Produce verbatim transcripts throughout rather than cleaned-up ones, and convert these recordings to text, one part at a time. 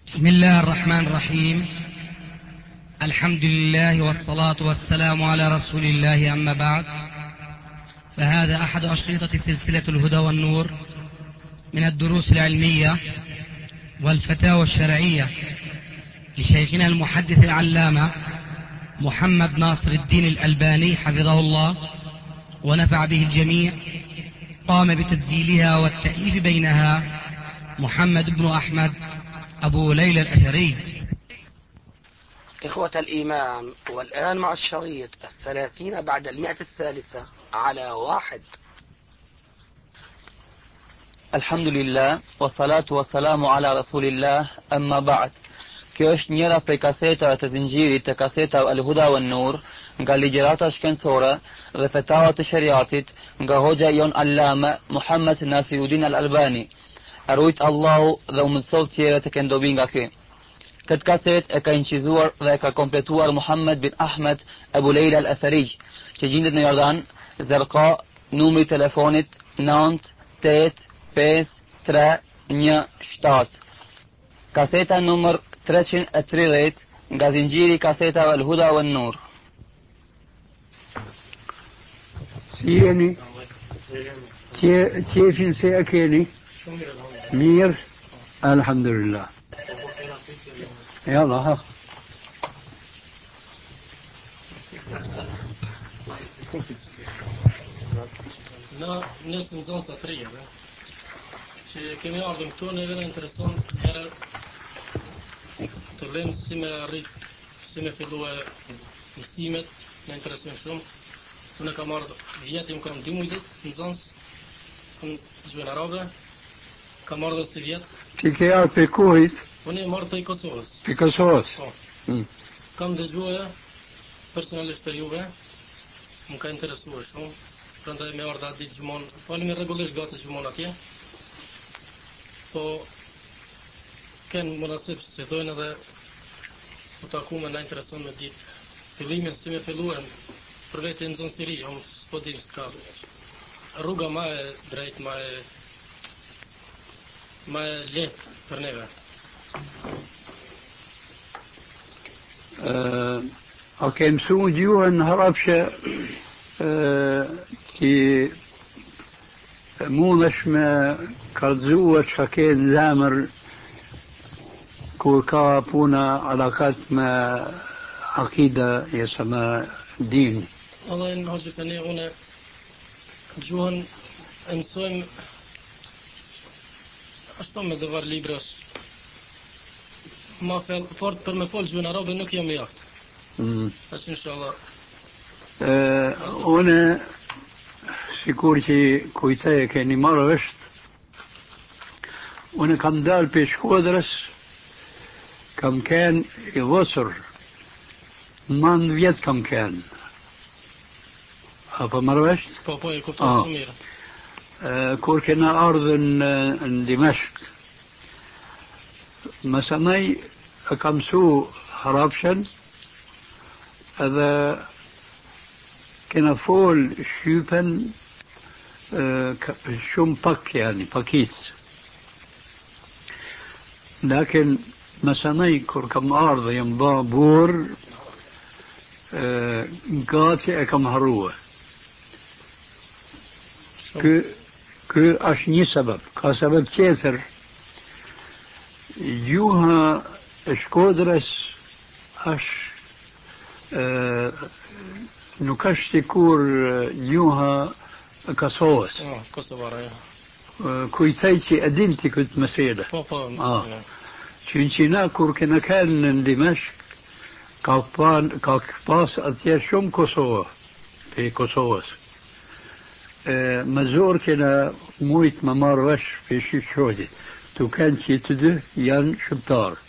بسم الله الرحمن الرحيم. الحمد لله والصلاة والسلام على رسول الله، أما بعد، فهذا أحد أشرطة سلسلة الهدى والنور من الدروس العلمية والفتاوى الشرعية لشيخنا المحدث العلامة محمد ناصر الدين الألباني حفظه الله ونفع به الجميع. قام بتسجيلها والتأليف بينها محمد بن أحمد أبو ليلى الأثري. إخوة الإيمان، والآن مع الشريط الثلاثين بعد المئة الثالثة على واحد. الحمد لله والصلاة والسلام على رسول الله، أما بعد. Kjo është njëra prej kasetave të zinxhirit të kasetave Al Huda wan Nur nga ligjërata shkencore dhe fetava të shariatit nga hoxha jon Allama Muhammad Nasiruddin Al Albani. Arrujt Allahu dhe u mësoft tjere të kendobi nga ky. Këtë kaset e ka incizuar dhe e ka kompletuar Muhammad bin Ahmed Abu Leila Al Athari, që gjendet në Jordan, Zerqa, numri telefonit nënt tet pesë tre një shtat. Kaseta numër treqind e tridhjetë nga zinxhiri i kasetave Al Huda wan Nur. Si jeni? Qefin se e keni? Mirë? Alhamdulillah. Yalla ha. Na nësë në zonë sa të rejeve, që kemi ardhën këtu, neve në intereson njëra të lëmë si me arrit, si me fillu e mësimet, në intereson shumë. Unë kam ardhë vjetim, kam dy mujtit në zonës, në gjuhën arabe, kam ardhë si vjetë. Ti ke ardhë për kuhit? Unë e marrë për Kosovës. Për Kosovës? Po. Mm. Kam dëgjuar personalisht për juve, më ka interesuar shumë, prandaj me ardha ditë gjumon, falemi rregullisht gati gjumon atje, po kënë munasip si thojnë edhe u taku me na intereson me ditë fillimin si me filluem për vetë në zonë Siri, unë s'po dim s'ka rruga ma e drejt, ma e ma e letë për neve. Uh, a ke mësu gjuhën harapshe që mundesh me kallëzua që ka ke në zemër kur ka puna alakat me akida jesa me din? Allah në hoqë për ne, une gjuhën e mësojmë ashtu me dëvar librash. Ma fel, fort për me fol gjuhën arabe nuk jam i jaftë. Mm. Ashtë inshallah. Uh, une, sikur që kujtej e keni marrë është, une kam dalë për Shkodrës, kam ken i vosër, man vjetë kam ken. Apo marrë është? Po, po, e kuptojnë shumë mirë. Uh, kur kena ardhën uh, në Dimashq, mësanaj e kam su harapshen, edhe kena fol shqypen uh, shumë pak yani, pakis. Lakin mësanaj kur kam ardhë jam ba bur, uh, gati e kam harua. Kë, kë është një sebeb, ka sebeb tjetër. Gjuha e Shkodrës është uh, nuk është sikur gjuha e Kosovës. Oh, Kosovara, ja. Uh, kujtej që e din ti këtë mesele. Po, po, Ah. ja. Që në qina kur kena kanë në Dimashq, ka, pan, ka pas atje shumë Kosovë, për Kosovës. Uh, më zorë kena mujtë më marrë vesh për shqipëshodit. Tu kanë që të dy janë shqiptarë.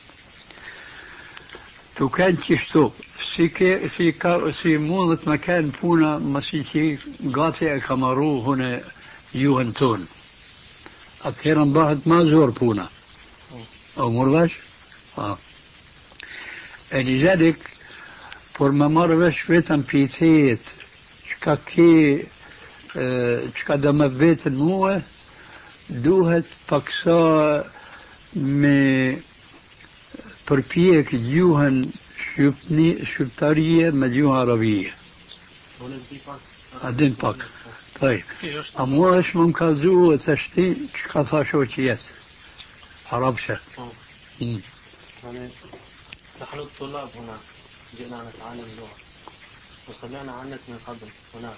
Tu kanë që shtu, si, ke, si, ka, si mundet me kanë puna mësi që gati e ka marru hune juhën tonë. Atëherë në bëhet ma zorë puna. O mërvesh? Ah. E një zedik, por më marrë vesh vetëm pitejet, që ka ke, që ka dhe më vetën muë, duhet paksa me përpjek gjuhën shqipni, shqiptarie me gjuhën arabie. A din pak. طيب. أمواش ممكازو وتشتي شخفاشو تشيس عربشة. يعني نحن الطلاب هنا جئنا نتعلم اللغة وسمعنا عنك من قبل هناك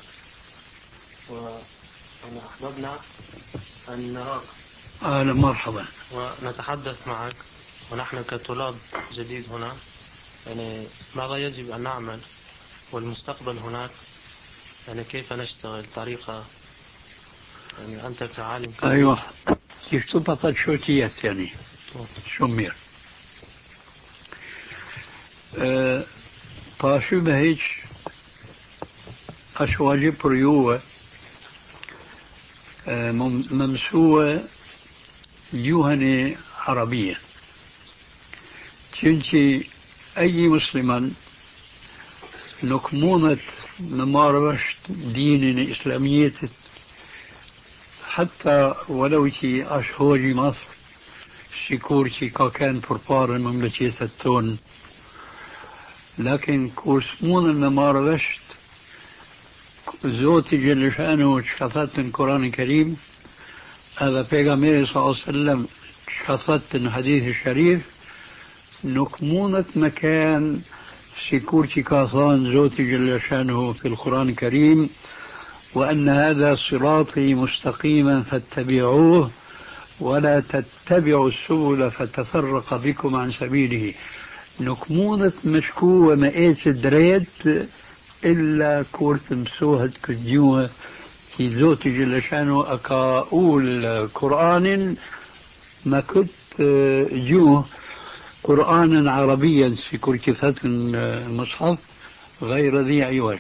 وأحببنا أن نراك. أهلا مرحبا. ونتحدث معك ونحن كطلاب جديد هنا يعني ماذا يجب أن نعمل والمستقبل هناك يعني كيف نشتغل طريقة يعني أنت كعالم كبير. أيوة كيف تبطل شو تيس يعني شو مير أه باشو بهيج أش واجب ريوة أه ممسوة يوهني عربية تنشي أي مسلما نكمونة ممارسة دين إسلامية حتى ولو شي أشهوري مصر شكور شي كان فرفار المملكة التون لكن كورسمون الممارسة زوتي جل شأنه شخصت القرآن الكريم هذا پیغمبر صلى الله عليه وسلم شخصت الحديث الشريف نكمونة مكان سيكورتي كاثان زوتي جل شأنه في القرآن الكريم وأن هذا صراطي مستقيما فاتبعوه ولا تتبعوا السبل فتفرق بكم عن سبيله نكمونة مشكو ومئيس دريت إلا كورت مسوهد كديوه في زوتي جل شأنه أقول قرآن ما كنت جوه قرآنا عربيا في كركفة المصحف غير ذي عوج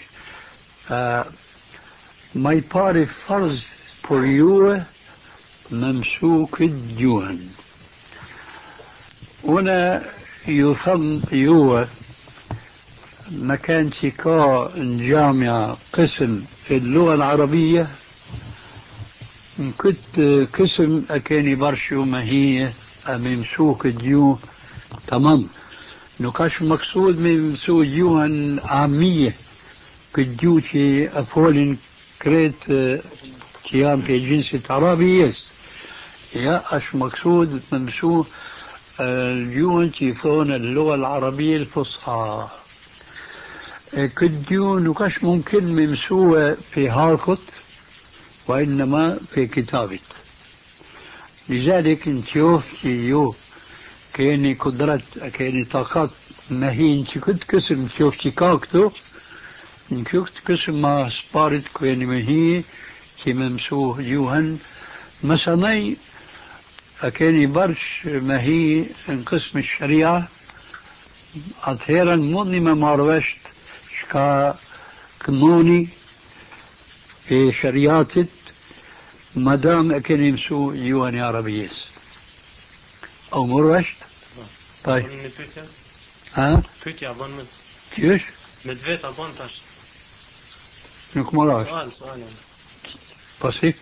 ما يباري فرض بريوه ممسوك الجوهن هنا يفهم يوه مكان شكاء جامعة قسم في اللغة العربية كنت قسم أكاني برشو ما هي ممسوك الجوه تمام نكاش مقصود من ممسوك جوهن عامية كجوتي أفولين كريت كيان في جنس عربي يا أش مقصود ممسوك الجوهن تيفون اللغة العربية الفصحى كديون وكاش ممكن ممسوة في هاركت وإنما في كتابة لذلك نشوف يو كيني قدرت كيني طاقات مهين كنت كسم شوف شكاكتو نشوفت قسم ما سبارت كيني مهي كي ممسوه يوهن مثلا أكيني برش مهي ان قسم الشريعة أطهيرا موني ما ماروشت شكا كموني في شريعتت مدام أكيني مسو يوهن عربيس أو مروشت طيب ها فيك يا أبان مد كيش مدفيت أبان تاش نك مروش سؤال سؤال يعني بسيط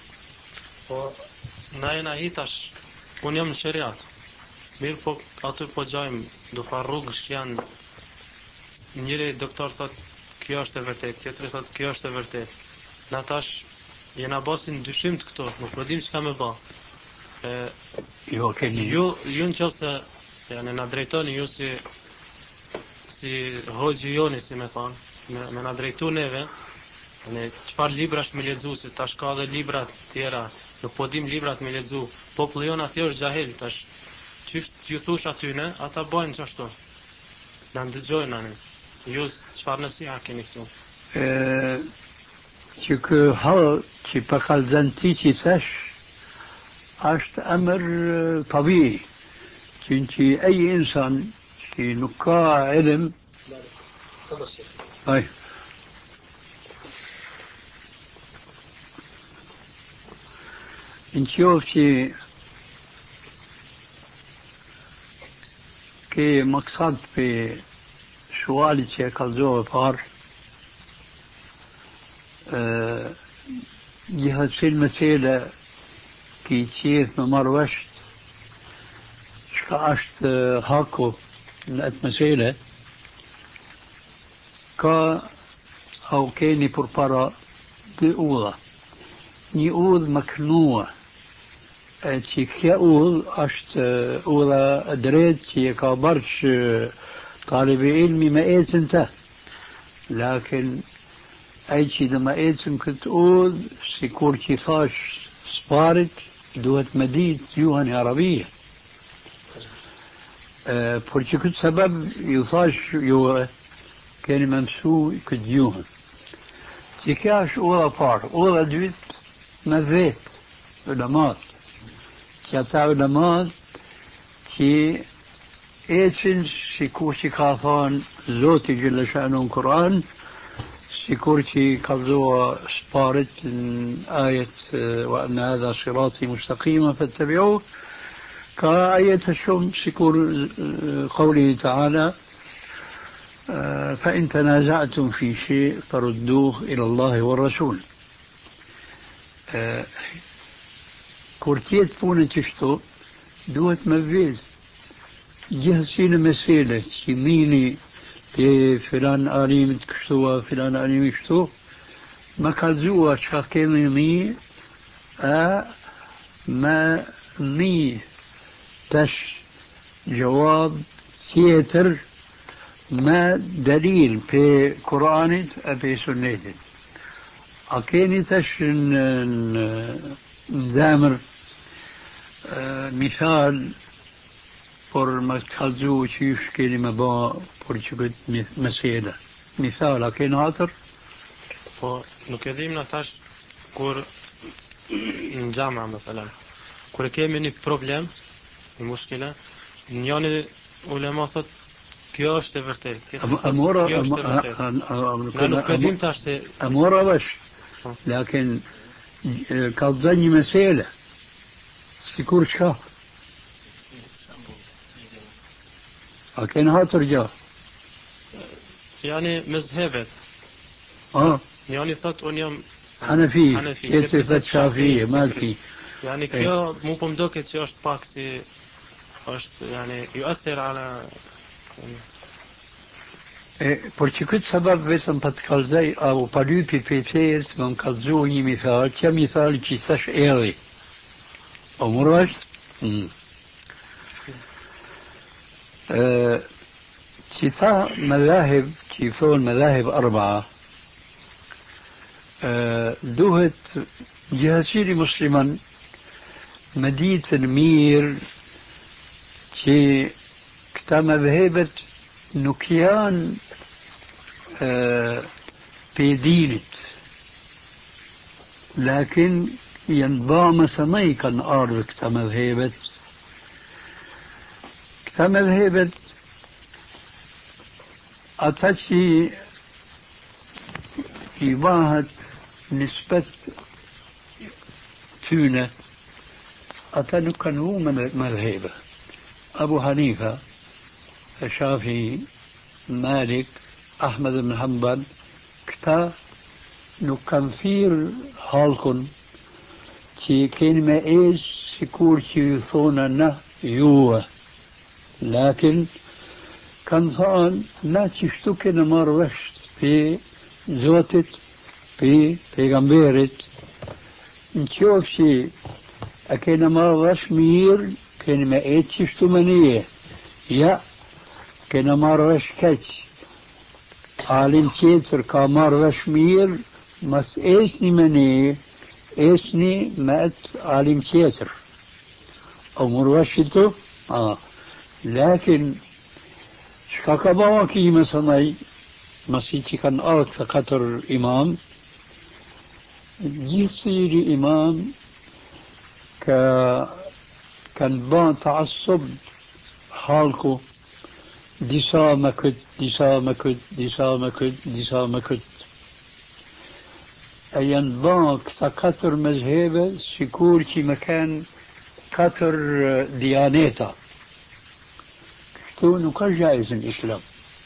ناينا هيتاش unë jam në shariat. Mirë po aty po gjajmë do fa rrugësh janë njëri doktor thot kjo është e vërtet, tjetri thot kjo është e vërtet. Na tash jena basin dyshim të këto, nuk po dim çka më bë. E jo keni ju ju nëse yani na drejtoni ju si si hoxhi joni si më thon, me, me na drejtu neve. Ne çfarë librash me lexu se tash ka edhe libra të tjera, nuk po dim librat me lexu. Populli jon atje është xahil tash. Çish ju thosh aty ne, ata bojnë çashtu. Na ndëgjojnë anë. Ju çfarë nasiha keni këtu? ë që kë hall që pa kallzanti që thash është amër طبيعي që أي إنسان që nuk ka ilm طيب نشوف شيء كي مقصد في سؤالي شيء كالزوه فار أه جهة في المسألة كي تشيف ممروشت شكاشت هاكو në atë mesele ka au keni përpara dy udha. Një udhë më knua e që kjo udhë është udha e drejt që e ka bërsh talibi ilmi me ecën të. Lakin ai që dhe me ecën këtë udhë, si kur që thash sparit, duhet me ditë gjuhën e arabie. Por që këtë sebeb ju thash juve, keni me mësu këtë gjuhën. Që kja është udha parë, udha dytë me vetë, ulemat. Që ata ulemat që ecin si kur që ka thonë Zoti Gjelle Shanu në Kur'an, si kur që ka zoa sparit në ajet wa anna hadha sirati mustaqima fattabi'uhu, ka ajet shumë si kur qawlihi ta'ala فإن تنازعتم في شيء فردوه إلى الله والرسول. Kur tjetë punë që shto, duhet me vezë. Gjithësi në mesele, që mini për filan alimit kështua, filan alimit kështu, me kalzua që ka kemi mi, a me mi tash gjawab tjetër me dalil për Kur'anit e për sunnetit. A keni tash në zemër misal por më kalzu që ju shkeni me ba por që këtë mesele. Misal, a keni hatër? Po, nuk e dhim në thash kur në gjama, më thëlem, kur e kemi një problem, një mushkile, njani ulema thot, kjo është e vërtet. Amora, kjo është e vërtet. Na nuk e dhim tash se... Amora vash, lakin kalza një mesele, si kur qka? A keni hatër gja? Yani mezhebet. Ah. Njani thot, unë jam Hanefi, tjetëri thot Shafije, Malki. Yani kjo mu po mdoket që është pak si është, yani, ju ather ala... Por që këtë sabab vetëm pa të kalzaj, a u palypi për fejës, më më kalzu një mithal, që mithal që sash edhi. O mërë është? Që ta madhahib, që i thonë madhahib arba, duhet gjithësiri musliman me ditën mirë që këta madhahibet nuk janë për dinit, lakin janë ba mësëmaj kanë ardhë këta madhahibet. Këta madhahibet ata që i bahet nispet tyne, ata nuk kanë hu madhahibet. Abu Hanifa, Shafi, Malik, Ahmed ibn Hanbal, këta nuk kanë thirë halkun që keni me esh si kur që ju thona na juve. Lakin kanë thonë na që shtu kene marrë vesht për Zotit, për pejgamberit, në qofë që a kene marrë vesht mirë, keni me esh që shtu me nije. Ja, kena marrë vesh keq. Alim tjetër ka marrë vesh mirë, mas esni me një, esni me atë alim tjetër. O mërë vesh që tu? Lakin, shka ka bëma ki mësënaj, masi që kanë ardhë të katër imam, gjithësiri imam ka kanë bënë të asub halku, disa me këtë, disa me këtë, disa me këtë, disa me këtë. E janë bënë këta katër mezhebe, sikur që me kanë katër dianeta. Kështu nuk ka gjajz në islam.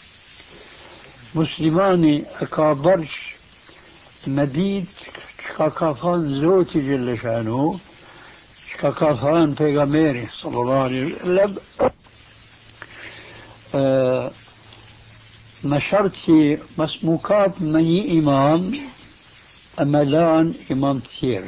Muslimani e ka bërsh me ditë çka ka thënë Zoti Gjelle Shanu, çka ka thënë pejgamberi sallallahu alaihi wasallam. آه ما شرطي مسموكات مني إمام أما لان إمام كثير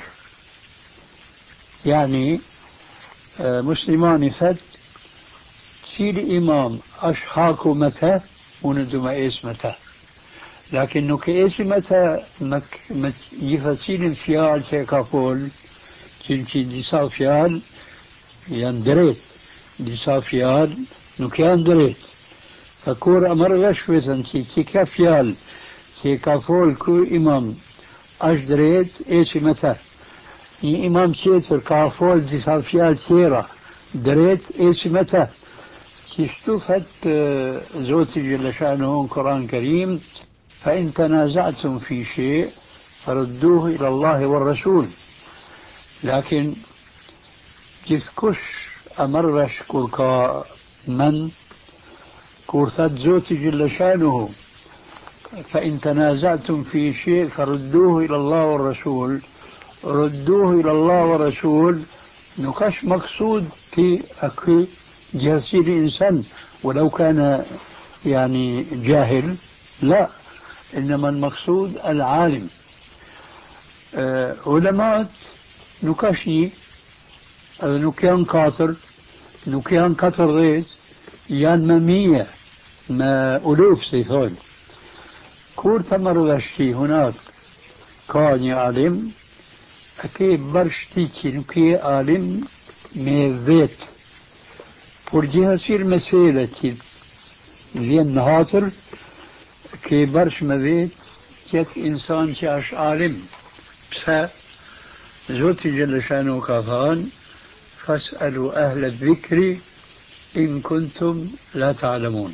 يعني آه مسلمان فت تصير إمام أشحاكو متى وندو ما إيس متى لكن كإيس متى مك يفصيل فيال تكافول تلك ديسا فيال يندريت ديسا فيال نكيان دريت فكور أمر غشوة تيكا فيال تيكا فول كو إمام أجدريت إيش متى إمام تيتر كافول ديسا فيال تيرا دريت إيش متى تشتفت زوتي جل شأنه قرآن الكريم فإن تنازعتم في شيء فردوه إلى الله والرسول لكن جثكش أمرش كوركا من كورثات زوتي جل شانه فإن تنازعتم في شيء فردوه إلى الله والرسول ردوه إلى الله والرسول نكش مقصود في أكو جهسي الإنسان ولو كان يعني جاهل لا إنما المقصود العالم أه علماء نكشي نكيان قاطر نكيان قطر ريت يان ممية ما ألوف سيثول كور ثمر غشتي هناك كان عالم أكيد برشتيكي نكي عالم ميذيت فرجيها سير مسيلة لين هاتر كي برش مذيت كت إنسان شاش عالم بس زوتي جل شانه كافان فاسألوا أهل الذكر إن كنتم لا تعلمون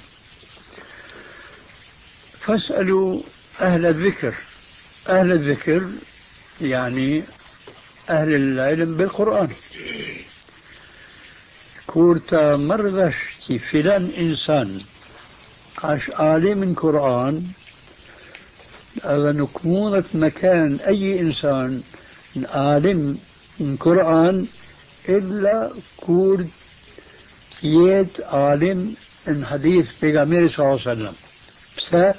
فاسألوا أهل الذكر أهل الذكر يعني أهل العلم بالقرآن كورتا مرضش فلان إنسان عاش عالم القرآن هذا نكمونة مكان أي إنسان عالم القرآن إلا كورد كيت عالم ان حديث بيغامير صلى الله عليه وسلم بس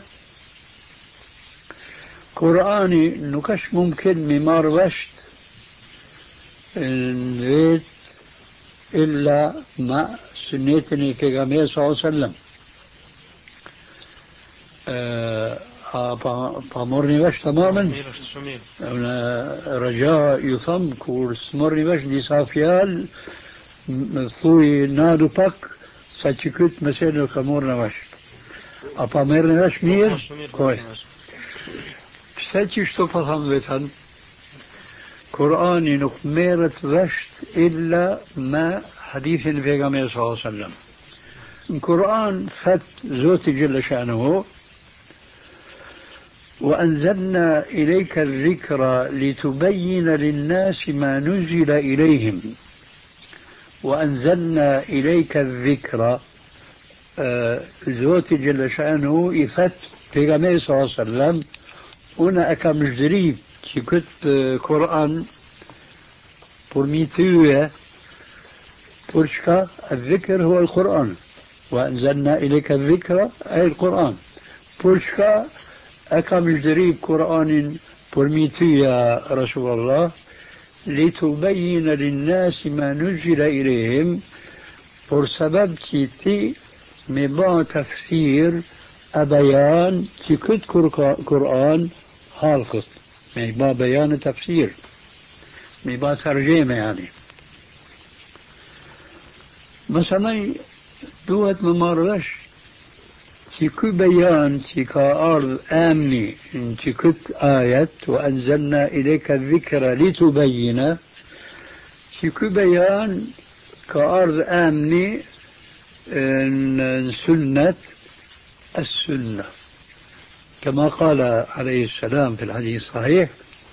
قرآني نكش ممكن ممار وشت البيت إلا مع سنتني بيغامير صلى الله عليه وسلم فمرني وش تماما رجاء يثم كورس مرني وش دي صافيال ثوي نادو باك ساتشكوت مسيلو كمورنا وش أبا ميرنا وش مير كويس ساتشي شتو فهم بيتان قرآني نكميرت وشت إلا ما حديث النبي صلى الله عليه وسلم القرآن فت زوتي جل شأنه وأنزلنا إليك الذكر لتبين للناس ما نزل إليهم وأنزلنا إليك الذكر زوتي جل شأنه يفت في غمي صلى الله عليه وسلم هنا أكام جريب كت قرآن برميتوية برشكا الذكر هو القرآن وأنزلنا إليك الذكر أي القرآن برشكا أكام جريب قرآن برميتوية رسول الله لتبين للناس ما نزل إليهم por سبب تي مبا تفسير أبيان تي كت قرآن حالقت مبا بيان تفسير مبا ترجمة يعني مثلا دوت ممارش تي كو بيان تي كأرض آمني تي كت آية وأنزلنا إليك الذكر لتبين تي كو بيان كأرض آمني سنة السنة كما قال عليه السلام في الحديث الصحيح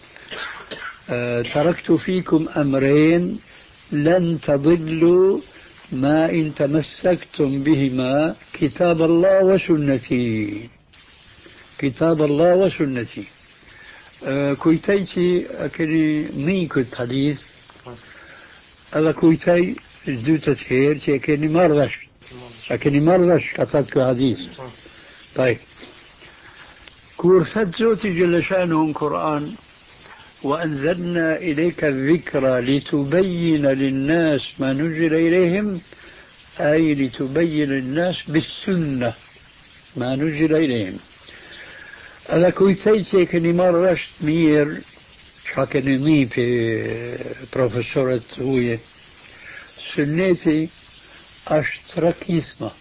تركت فيكم أمرين لن تضلوا ما إن تمسكتم بهما كتاب الله وسنتي كتاب الله وسنتي كويتيتي أكني ميكت حديث هذا كويتي جدوتة هير تيكني مارغش لكن مرة كتبت حديث. طيب كور فتزوتي جل شأنه القرآن وأنزلنا إليك الذكر لتبين للناس ما نزل إليهم، أي لتبين للناس بالسنة ما نزل إليهم. هذا كويتيتي كني مرة مير شاكني في بروفيسورة هو سنتي أشترك اسمه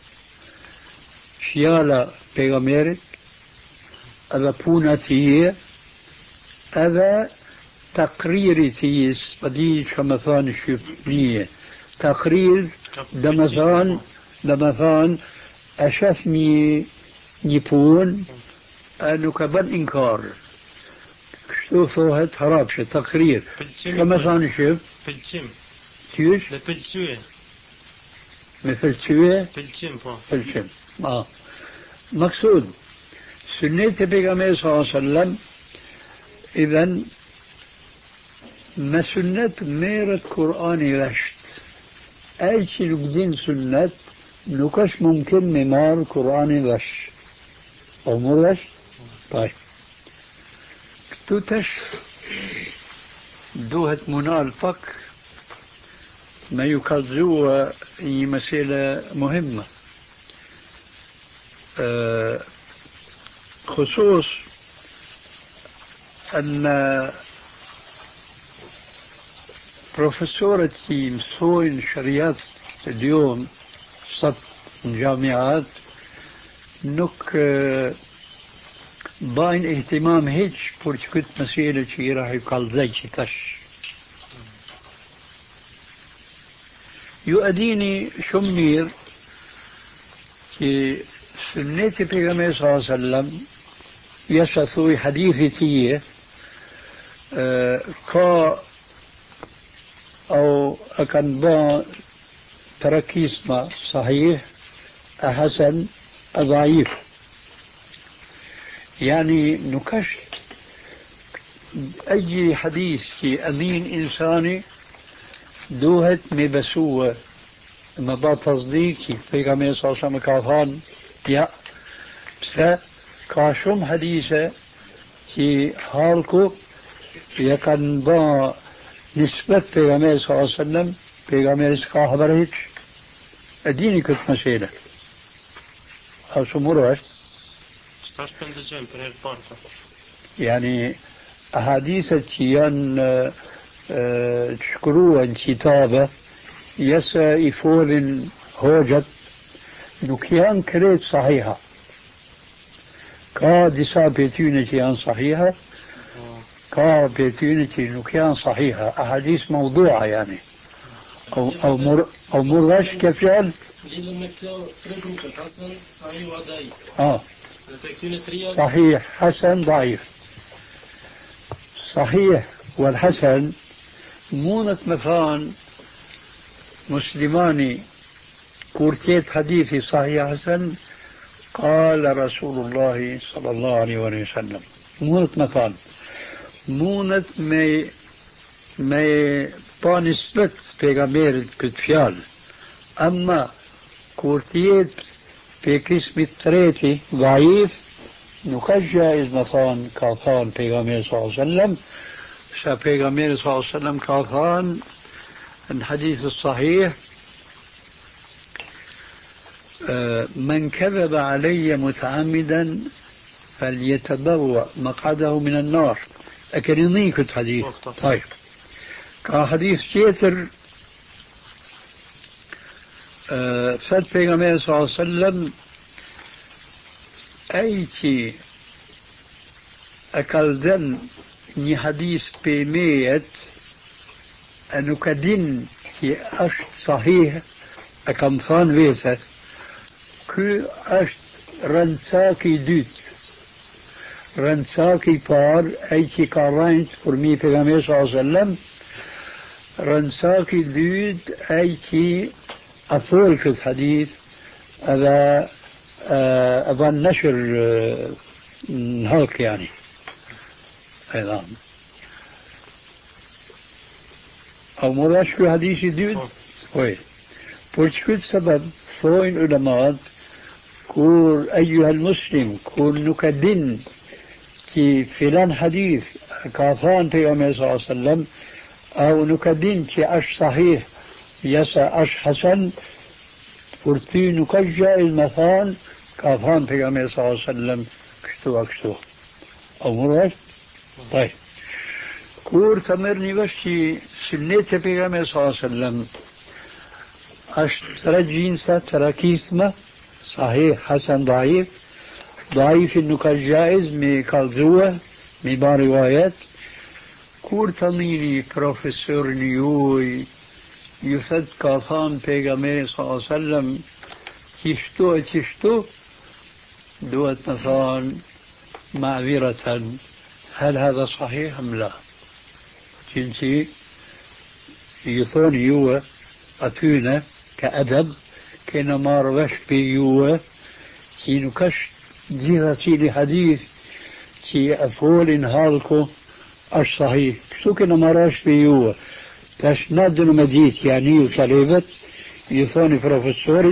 شيالا بيغاميرت هذا بوناتيه هذا تقريري تيس بدي شمثان الشفنية تقرير دمثان دمثان أشفني نيبون أنه كبن إنكار شو فوهت هرابش تقرير كمثان شف فلتشم تيوش لفلتشوه مثل شوية فلتشم فلتشم آه مقصود سنة بيغامبر صلى الله عليه وسلم إذن ما سنة ميرة قرآن رشت أي شيء بدين سنة نكش ممكن ممار قرآن رش أو مرش. طيب توتش دوهة منال فك ما يكذوه هي مسألة مهمة أه خصوص أن بروفيسورتي مسوين شريات اليوم صد جامعات نك باين اهتمام هيج بورش كنت مسيرة شي راح يقال زي تش يؤديني شمير في سنة بيغمبر صلى الله عليه وسلم يسثوي حديثي أه كا أو أكن با تركيز ما صحيح أحسن ضعيف يعني نكش أي حديث في أمين إنساني دوهت مبسوة ما با تصديقي بيغمبر صلى الله عليه وسلم كافان يا بس كاشم حديثة في حالكو يكن با نسبة بيغمبر صلى الله عليه وسلم بيغمبر سكا خبرهج اديني كنت مسيلة او سمروش ستاش بندجين برير بارتا يعني أحاديثة كيان اه تشكروها كتابة يسا يفول هوجت نكيان كريت صحيحة كا ديسا بيتونة كيان صحيحة كا بيتونة نكيان صحيحة أحاديث موضوعة يعني أو أو مر أو مرش كيف يعني؟ آه صحيح حسن ضعيف صحيح والحسن مونة مثان مسلماني كورتيت حديثي صحيح حسن قال رسول الله صلى الله عليه وسلم مونة مثان مونة مي مي با نسبة بيغامبر كتفيال أما كورتيت في قسم التريتي ضعيف نكش جائز مثلا كاثان بيغامبر صلى الله عليه وسلم سا بيغامبر صلى الله عليه وسلم كاثان الحديث الصحيح من كذب علي متعمدا فليتبوأ مقعده من النار أكرني كنت حديث. طيب كحديث جيتر فات بيغمبر صلى الله عليه وسلم أيتي أكلدن ني حديث بميت أنه كدين في أشت صحيح أكمثان ويسة كو أشت رنساكي دوت رنساكي بار أيتي كارينت فرمي بيغمبر صلى الله عليه وسلم رنساكي دوت أيتي أثول في الحديث هذا أبا نشر هلك يعني أيضا أو مراش في حديث دوت وي بورش كل سبب ثوين علماء كور أيها المسلم كور نكدن كي فلان حديث كافان في يوم صلى الله عليه وسلم أو نكدن كي أش صحيح يسا أش حسن فرتي نكجا المثان كافان في يوم صلى الله عليه وسلم كشتو أكشتو أو مرات طيب كور تمرني بس كي سنة في يوم صلى الله عليه وسلم أش ترى جينسة ترى كيسمة صحيح حسن ضعيف ضعيف إنه كالجائز مي كالزوة مي بار روايات كور تميني بروفيسور نيوي يفد كافان بيغامي صلى الله عليه وسلم تشتو تشتو دوت مثلا معذرة هل هذا صحيح أم لا جنسي يثون يوه أثينا كأدب كنا ما روش بيوه كي نكش جيرتي لحديث كي أفول إنهالكو أش صحيح شو كنا ما روش بيوه تاش نادن مديت يعني وطلبت يثوني بروفيسورد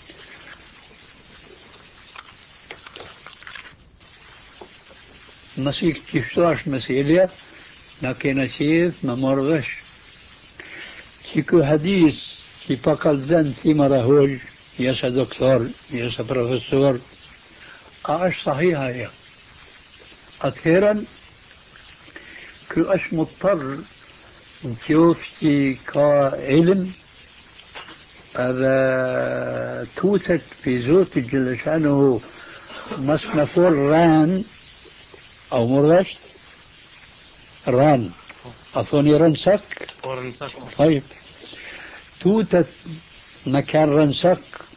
مسيك تشتاش مسيليا لكن شيف ما مرغش كيكو حديث كي بقل ذن تيما رهول يسا دكتور يسا بروفيسور اش صحيحة يا اخيرا كو اش مضطر نشوف كي كعلم هذا توتت في زوت جل شأنه مصنفور ران او مرغش ران أظني رنسك ورنسك طيب توتت مكان رنسك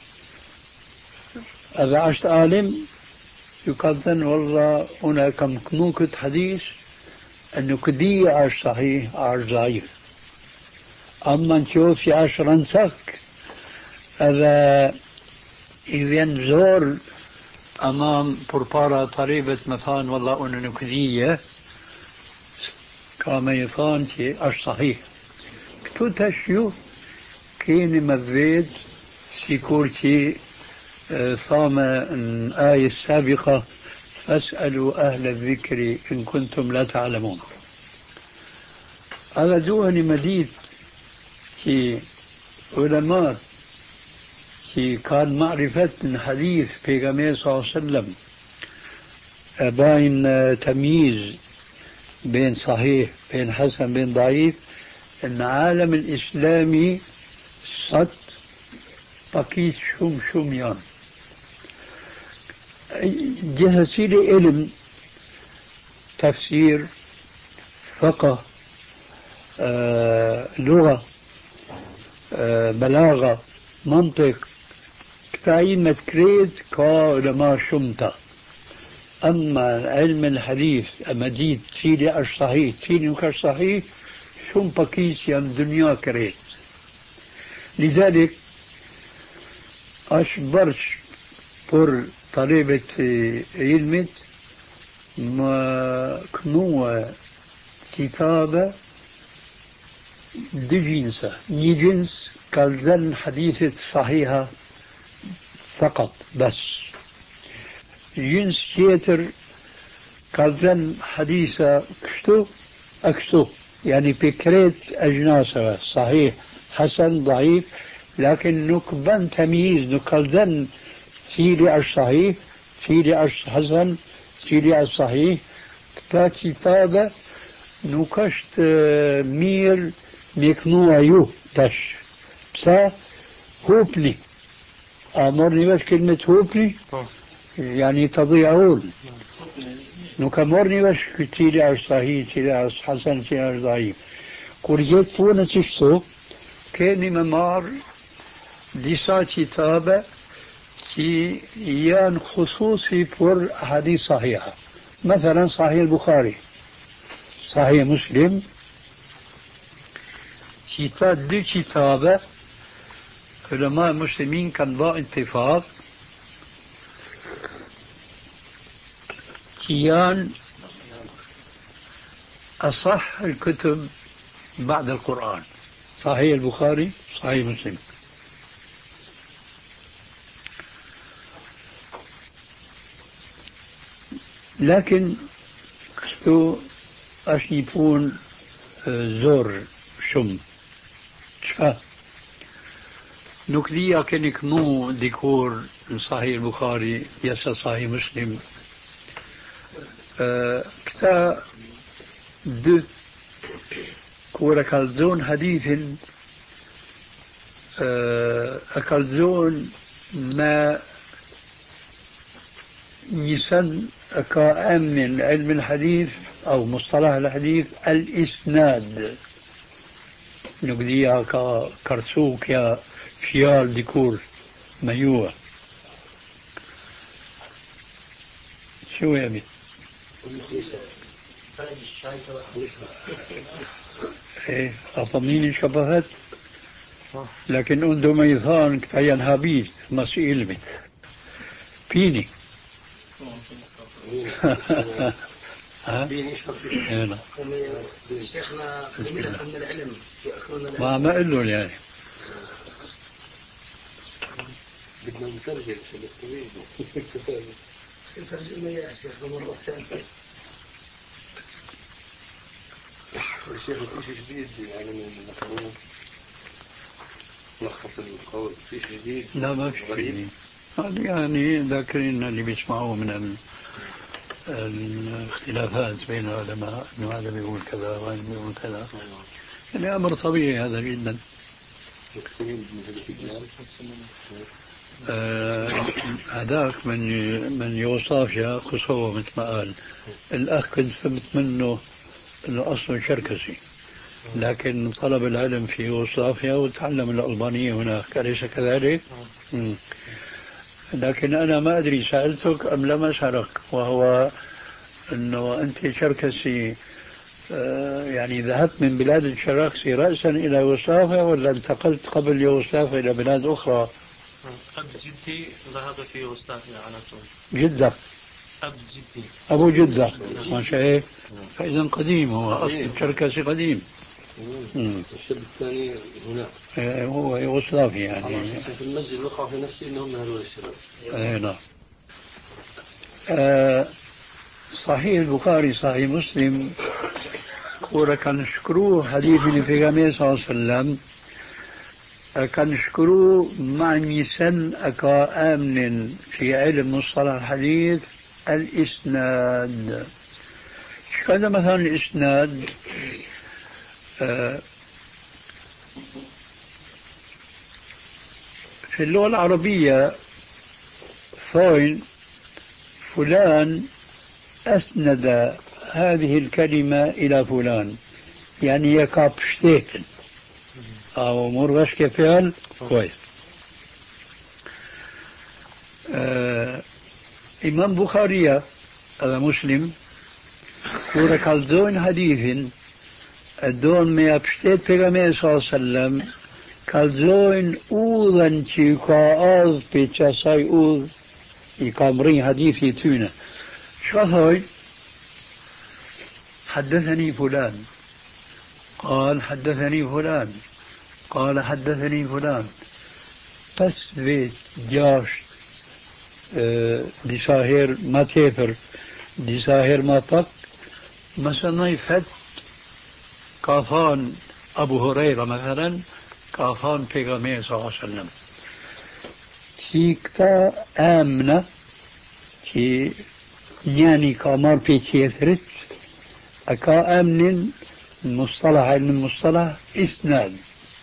إذا عشت عالم يقدن والله هنا كم كنوكت حديث أنه كدي عاش صحيح عاش ضعيف أما نشوف عاش رنسك هذا إذا زور أمام بربارة طريبة مثلا والله أنه كدية كما يفان شيء أش صحيح كتو تشيو كيني مبيد سيكور شيء ثام الآية السابقة فاسألوا أهل الذكر إن كنتم لا تعلمون هذا دوهني مديد في علماء في كان معرفة من حديث بيغامبر صلى الله عليه وسلم باين تمييز بين صحيح بين حسن بين ضعيف ان عالم الاسلامي صد بقيت شم شميان جهسي لي علم تفسير فقه آه، لغة آه، بلاغة منطق كتاين متكريت كعلماء شمتا أما علم الحديث مديد سيدي أش صحيح سيدي مكش صحيح شم بكيس يم دنيا كريت لذلك أش برش بور طلبة علمت ما كنوا كتابة دي جنسة ني جنس كالذن حديثة صحيحة فقط بس جنس شيتر كالذن حديثة كشتو أكشتو يعني بكريت أجناسها صحيح حسن ضعيف لكن نكبن تمييز نكالذن سيري الصحيح سيري الحسن سيري الصحيح كتا كتابة نكشت مير ميكنوع يو تش بسا هوبلي أمرني بس كلمة هوبلي يعني تضيعون نكمرني بس سيري على الصحيح سيري على الحسن سيري على الضعيف كورجيت فونا تشتو كاني ممار ديسا كتابة كي يان خصوصي بور حديث صحيحة مثلا صحيح البخاري صحيح مسلم كتاب دي كتابة علماء المسلمين كان ضاء اتفاق كيان أصح الكتب بعد القرآن صحيح البخاري صحيح مسلم لكن كستو أشيبون زور شم شفا نكليا كنك مو ديكور صحيح البخاري يسا صحيح مسلم أه كتا دو كورا كالزون حديث أه أكالزون ما يسن كائم من علم الحديث أو مصطلح الحديث الإسناد نقديها كرسوك يا فيال ديكور ميوه شو يا بي ايه أطميني شبهت لكن عنده ميثان كتاين هابيت مسي علمت بيني شيخنا جميلة من العلم ما ما قل له يعني بدنا نترجم شو نستفيد نترجم يا شيخ مرة ثانية الشيخ في جديد يعني من القانون لخص القول في جديد لا ما في جديد يعني ذاكرين اللي بيسمعوه من الاختلافات بين العلماء انه هذا بيقول كذا وهذا بيقول كذا يعني امر طبيعي هذا جدا. هذاك من من يوصافيا قصوى مثل ما قال الاخ كنت فهمت منه انه اصله شركسي لكن طلب العلم في يوغوسلافيا وتعلم الألبانية هناك أليس كذلك؟ مم. لكن أنا ما أدري سألتك أم لم أسألك وهو أنه أنت شركسي يعني ذهبت من بلاد الشركسي رأسا إلى يوغوسلافيا ولا انتقلت قبل يوغوسلافيا إلى بلاد أخرى؟ أب جدي ذهب في يوغوسلافيا على طول. جدة؟ أب جدي أبو جدة ما شاء. فإذا قديم هو أصل الشركسي قديم. الشاب الثاني هنا هو يوغوسلافيا يعني في المسجد وقع في نفسي انهم من هذول الشباب. اي نعم. آه صحيح البخاري صحيح مسلم ورا كان نشكروه حديث النبي صلى الله عليه وسلم كان نشكروه مع ميسن أكا آمن في علم مصطلح الحديث الإسناد. شو هذا مثلا الإسناد؟ آه في اللغة العربية فوين فلان أسند هذه الكلمة إلى فلان يعني يكاب شتيتن أو مرغش كفعل كويس. آه إمام بخاري هذا مسلم ورك الدون حديث الدون ما يبشتيت بيغمية صلى الله عليه وسلم كالزوين أوذن تيكا أذ بيتشاساي أوذ يكامرين حديثي تونة شو هاي؟ حدثني فلان قال حدثني فلان قال حدثني فلان بس بيت جاش اه دي ساهر ما تيفر دي ساهر ما طق مثلا يفت كافان أبو هريرة مثلا كافان بيغمية صلى الله عليه وسلم كيكتا آمنة كي يعني كامار بيتشيثرت أكا آمن المصطلح علم المصطلح إسناد.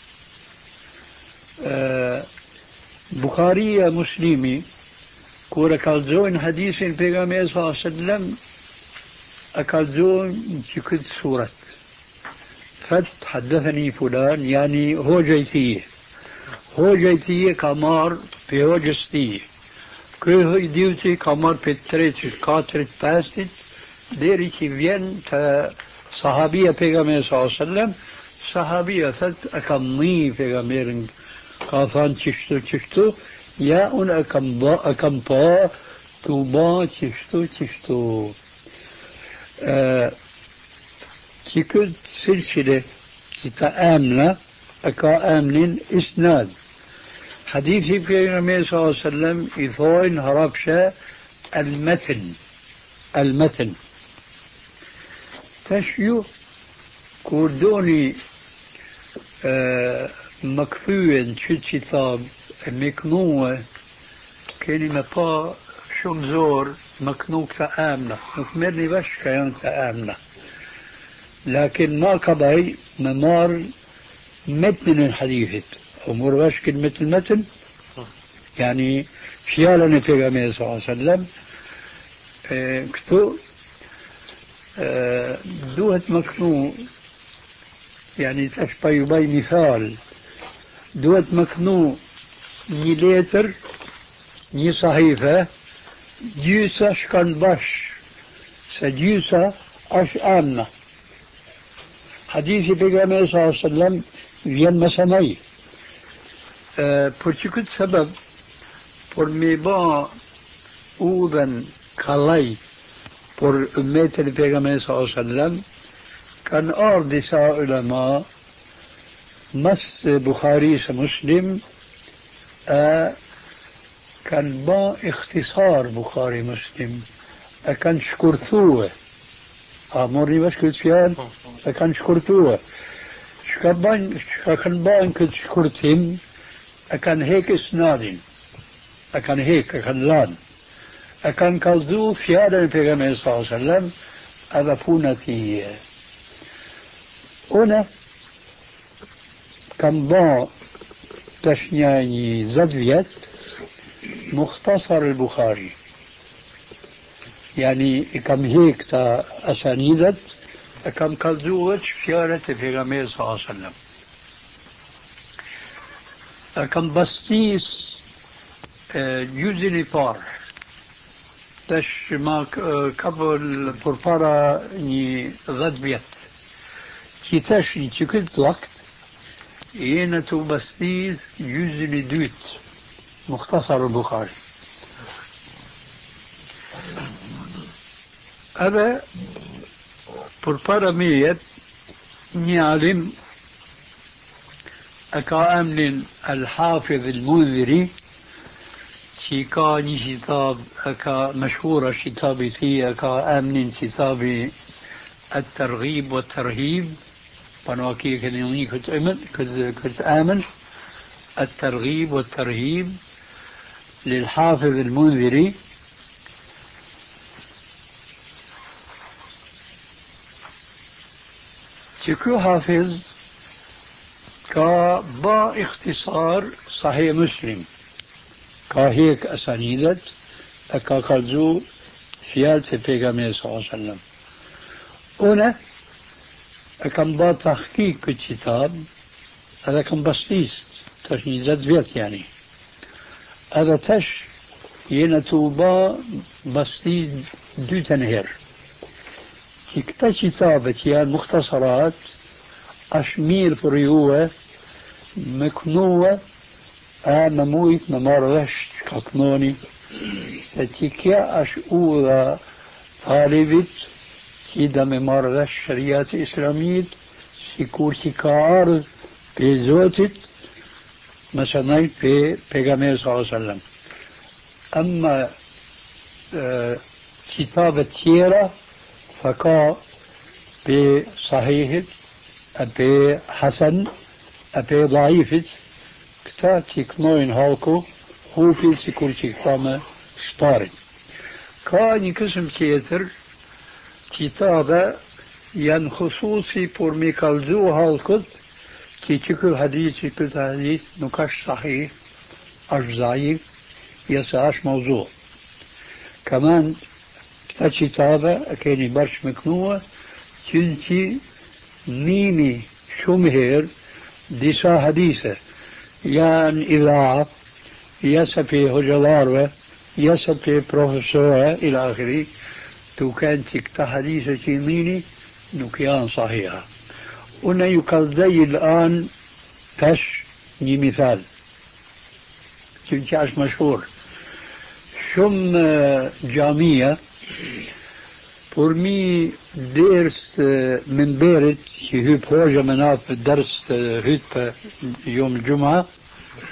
آه بخاري مسلمي كورا كالزون حديث البيغمية صلى الله عليه وسلم أكالزون جكد سورة فت حدثني فلان يعني هو جيتيه هو جيتيه كامار في هو جستيه كي هو ديوتي كامار في تريتش كاترت باستت ديري كي فين صحابية بيغمية صلى الله عليه وسلم صحابية فت أكمني بيغميرن كافان تشتو تشتو يا أن أكمبا أكمبا توبا تشتو تشتو آه كي كنت سلسلة كي تآمنة أكا آمن إسناد حديثي في النبي صلى الله عليه وسلم إثوين هربشة المتن المتن تشيو كوردوني آه مكفوين شو كتاب مكنوة كلمة با شمزور مكنوك تآمنة مكمرني بش كيان تآمنة لكن ما قضي ممار متن الحديث أمور باش كلمة المتن يعني شيالنا في النبي صلى الله عليه وسلم اه كتو اه دوت مكنو يعني تشبه يبي مثال دوت مكنو ني لتر ني صحيفة جيسا شكن باش سجيسا أش آمنة حديث النبي صلى الله عليه وسلم vjen më së nej. Për që këtë sebeb, për me ba udhen kalaj për ümmetin e pejgamberit sallallahu alaihi wasallam, kanë ardhur disa ulema mas Bukharisë e Muslim e kanë ba ikhtisar Bukhari Muslim, e kanë shkurthue. A morni vesh këtë fjalë? E kanë shkurthue. Shka ban, shka kanë ban këtë shkurtim, e kanë hek isnadin, e kanë hek, e kanë lan, e kanë kallzu fjallën e pejgamberit sallallahu alaihi wasallam edhe puna tije. Une kam ba tash një një zet vjet mukhtasar al-Bukhari. Yani kam hek ta asanidet كم كالزوج فيارة في غمير صلى الله عليه وسلم كم بستيس جزني بار تش ما قبل برفارة ني ضد بيت كي تش ني كلت وقت ينتو بستيس جزني دوت مختصر البخاري هذا për para mejet, një alim e ka emnin Al-Hafidh Al-Mundhiri, që ka një kitab, e ka mashhura kitabi ti, e ka emnin kitabi At-Targhib wa Tarhib, pano aki e kënë një këtë emën, këtë emën, At-Targhib wa Tarhib, للحافظ المنذري تكو حافظ كا با اختصار صحيح مسلم كا هيك أسانيدت كا كالزو فيالة البيغامبر صلى الله عليه وسلم أنا كم با تحقيق الكتاب هذا كم بسيط تشني زاد بيت يعني هذا تش ينتو با بسيط دو تنهر كتا كتابة يعني مختصرات أشمير فريوة مكنوة أنا مويت ممارغش كاكنوني ستيكيا أشؤوذا طالبت كيدا ممارغش شريعة إسلامية سيكور كارز بيزوتت مثلا في بيغامبر صلى الله عليه وسلم أما آه كتابة تيرا فكا بصحيح أبي حسن أبي ضعيف كتا تكنوين هالكو هو في سيكور تكتامة شطارت كاني قسم تيتر كتابة ين خصوصي بور ميكالزو هالكوت كي تكل حديث تكل حديث نكاش صحيح أش ضعيف يساش موضوع كمان كتا كتابة كيني برش مكنوة كنتي نيني شمهر ديسا حديثة يعني إذاعة يسا في هجلاروة يسا في بروفيسورة إلى آخره تو كانت كتا حديثة كيميني نكيان صحيحة هنا يقضي الآن تش ني مثال كنتي مشهور شم جامية Por mi ders من بيرت يهيب خوجة مناف درس هيت يوم الجمعة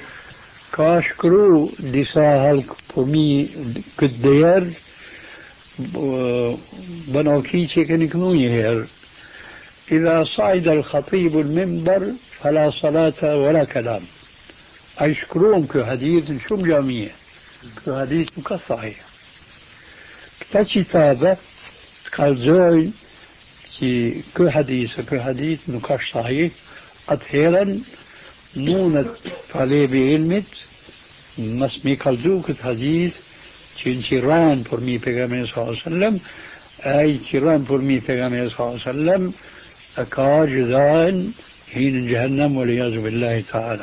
كاشكرو ديسا هالك por mi كدير بنوكيتي كان يكنوني إذا صعد الخطيب المنبر فلا صلاة ولا كلام. أشكرون كحديث شو جامية كحديث مكصحي كتابة قال زوي كي كحديث كحديث مكش صحيح أطهيرا نونة طالب علمت مسمي قلدوك الحديث تنشيران فرمي پیغمبر صلى الله عليه وسلم أي تنشيران فرمي پیغمبر صلى الله عليه وسلم أكا جزاء حين جهنم والعياذ بالله تعالى.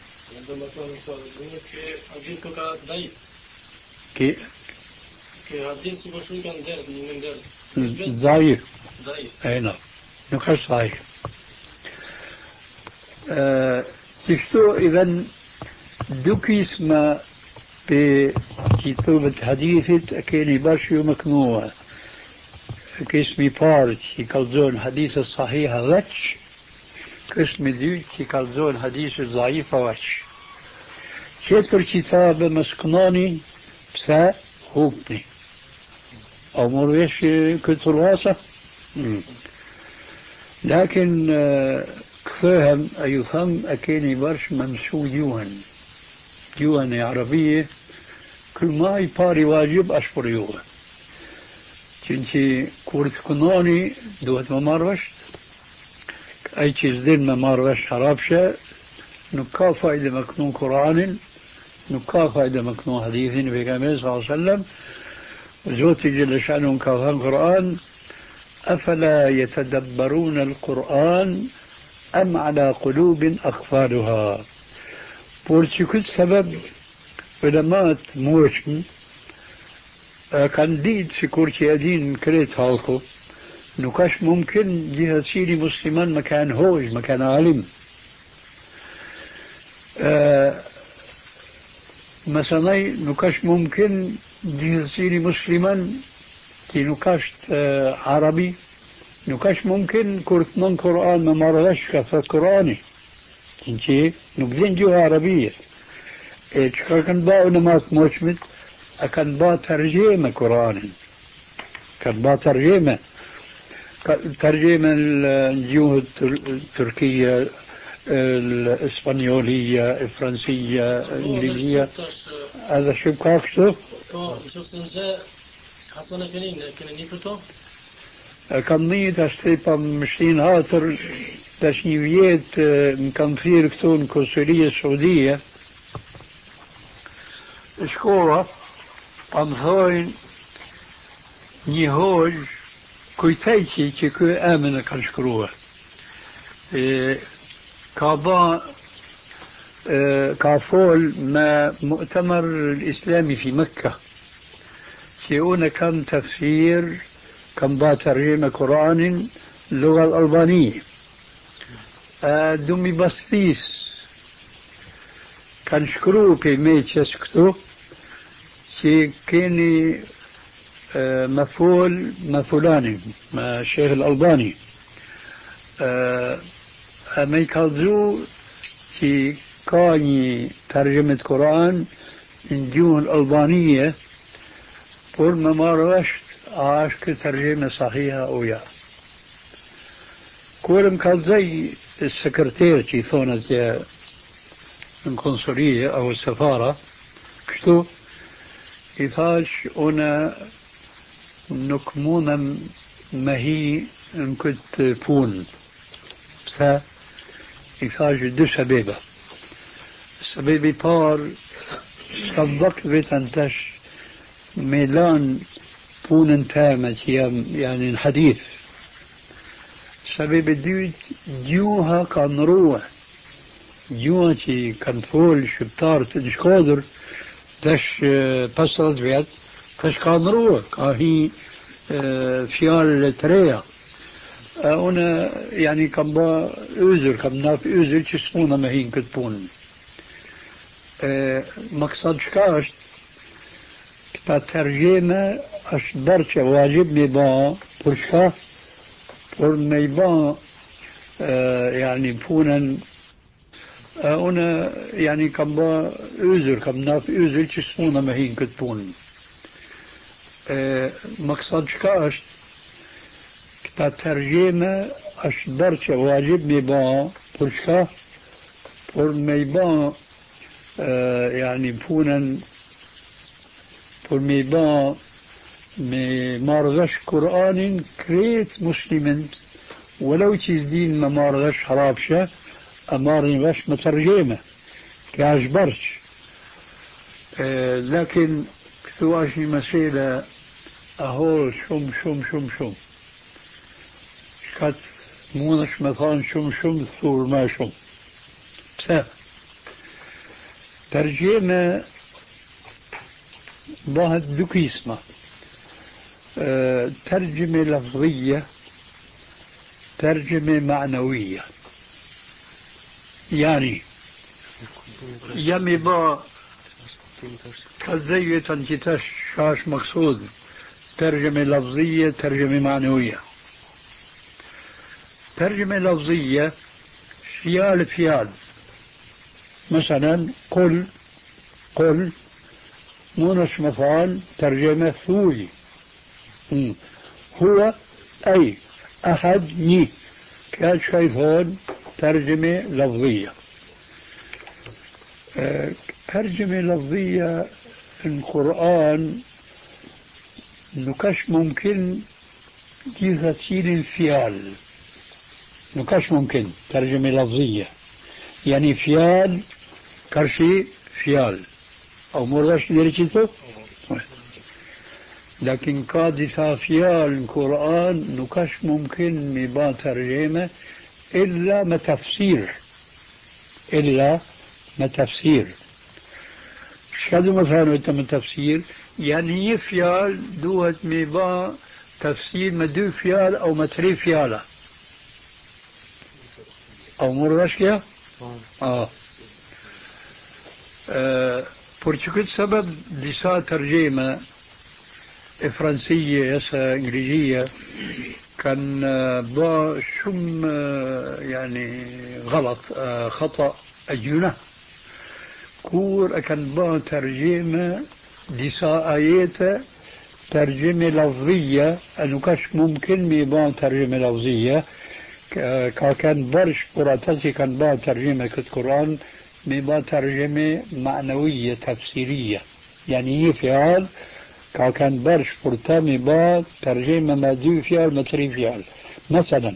كي ضعيف أي نعم نقص صحيح. تشتو إذن دوكي اسم بكتابة حديثة أكيني باشيو مكنوة كاسمي بارت يكالزون حديث الصحيحة غتش كاسمي ديوت يكالزون حديث الضعيفة وش كتر كتاب مسكناني بسا خوبني أو مرويش كتر واسع لكن كفهم أيفهم أكيني برش ممسو يوهن يوهن عربية كل ما يباري واجب أشبر يوهن چنچه کورت کنانی دوت مماروشت أي چیز دين مماروش حراب شه نكا فايدة مكنون قرآن نكا فايدة مكنون حديث بيغمبر صلى الله عليه وسلم زوتي جل شأنهم كافان قرآن أفلا يتدبرون القرآن أم على قلوب أقفالها بورتي كل سبب علماء موشن كان ديد سيكورتي أدين كريت هالكو نكاش ممكن جهة سيري مسلمان مكان هوج مكان عالم أه مثلا نكاش ممكن جهة سيري مسلمان كي نكاش أه عربي نكاش ممكن كورتمان قرآن ما مرغش كفت قرآني كنتي نقدين جهة عربية إيه كان باو نمات موشمت كان با ترجمة قرآن كان با ترجمة ترجمة الجهود التركية الإسبانيولية الفرنسية الإنجليزية هذا شو كاكتو شوف سنجا حسنا فينين كنا نيفرتو كان نيت أشتريبا مشتين هاتر تشنيويات كان فيه كتون كونسولية السعودية شكورة أمثال نيهوج كويتايتي كي كو آمن كنشكروه إيه كابا إيه كافول ما مؤتمر الإسلامي في مكة شيئون كم تفسير كم با ترجمة قرآن اللغة الألبانية آه دمي بستيس كنشكروه كي ميت يسكتو شي كيني آه مفعول مفعولاني مع الشيخ الألباني آه أما يكالزو شي كاني ترجمة قرآن الجوه الألبانية بور ما مارشت عاش كترجمة صحيحة أو يا كورم كالزي السكرتير شي ثونة القنصلية أو السفارة كشتو إيفاش أنا نكمونا ما هي إن كنت بون بسا إيفاش دو سبيبة سبيبي بار صدقت بتنتش ميلان بون تامة يعني الحديث سبيبي ديوت جوها كان روح جواتي كان فول شبتار تدش قادر تش بسرد بيت تش كان روح كاهي فيال تريا أنا يعني كم با أوزر كم ناف أوزر تسمونا مهين كتبون مقصد شكاش كتا ترجمة أشبرش واجب مبا برشكا بر ميبا يعني بونا أنا يعني كم با أوزر كم ناف أوزر تسمونا مهين كتبون مقصد شكا أشت كتا ترجمة أشت برشا واجب ميبان برشكا بور ميبان يعني بونا بور ميبان مي مارغش قرآن كريت مسلمين ولو تزدين ما مارغش حرابشة أمارين غش مترجمة كأجبرش أه لكن كثواشي مسيلة أهول شم شم شم شم شكات مونش مثلا شم شم ثور ما شم بسا ترجمة باهد دوكي اسمه أه ترجمة لفظية ترجمة معنوية يعني يمي با كالزية تنجتش شاش مقصود ترجمة لفظية ترجمة معنوية ترجمة لفظية فيال فيال مثلا قل قل مونش مثال ترجمة ثوري هو أي أحد ني كان شايفون ترجمة لفظية أه ترجمة لفظية القرآن نكاش ممكن تسيل الفيال نكاش ممكن ترجمة لفظية يعني فيال كرشي فيال أو مرغش ديريشيتو لكن قادسة فيال القرآن نكاش ممكن مبا ترجمة إلا ما تفسير إلا ما تفسير شكادو مثلا ما تفسير يعني يفيال دوت مبا تفسير ما دو فيال أو ما تري فيالة أو مرغشكيا آه آه برشكت سبب ديسا ترجمة فرنسية يسا إنجليزية كان با شم يعني غلط خطأ أجنة كور كان با ترجمة ديسا آيات ترجمة لفظية أنه كاش ممكن ميبان ترجمة لفظية كان برش قراتي كان با ترجمة كالقرآن ميبان ترجمة معنوية تفسيرية يعني يفعل كان برش فرتامي با ترجمة ما دو فيال ما تري فيال مثلا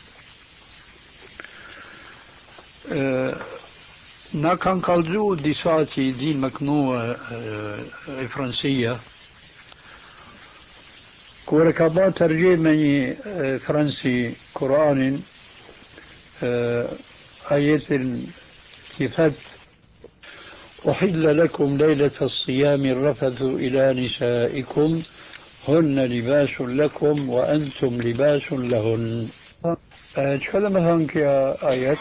أه نا كان قلزو ديساتي دين مكنوة أه فرنسية كوركابا ترجمة أه فرنسي قرآن أه آيات كيفات أحل لكم ليلة الصيام الرفث إلى نسائكم هن لباس لكم وأنتم لباس لهن. أتكلم مثلا كآيات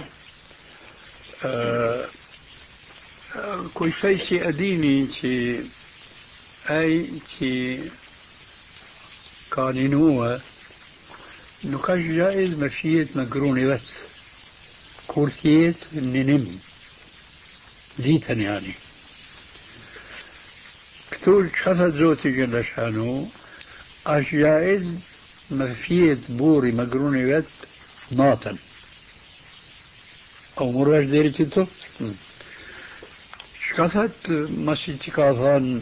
كل شيء أديني تي أي تي قانونوه نكاش جائز مشيت مقروني بس كورسيت ننم ديتا يعني كتول شفت زوتي جل شانو اش جائز مفيت بوري مقروني بس ناطن او مراج ديري تتو شكفت مسيتي كاثان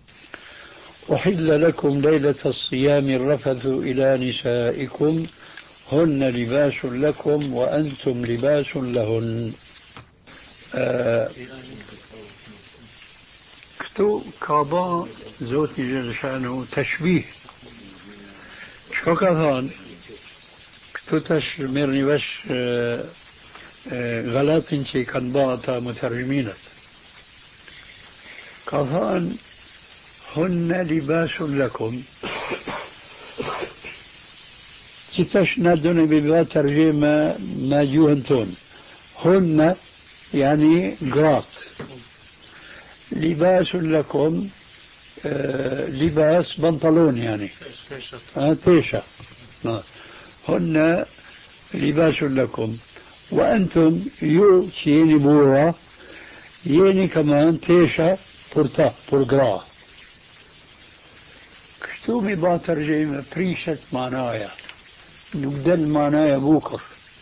أحل لكم ليلة الصيام الرفث إلى نسائكم هن لباس لكم وأنتم لباس لهن. آه كتو كابا زوتي جل شانه تشبيه شو كثان كتو تشمرني بس آه آه غلط انشي كان باطا مترجمينة كثان هن لباس لكم كتاش نادون ببا ترجمة ما جوهنتون هن يعني قرات لباس لكم آه لباس بنطلون يعني آه تيشة آه هن لباس لكم وأنتم يو يني بورا يني كمان تيشة بورتا بورغرا تومي با ترجمة بريشت معناها نقدل معناها بوكر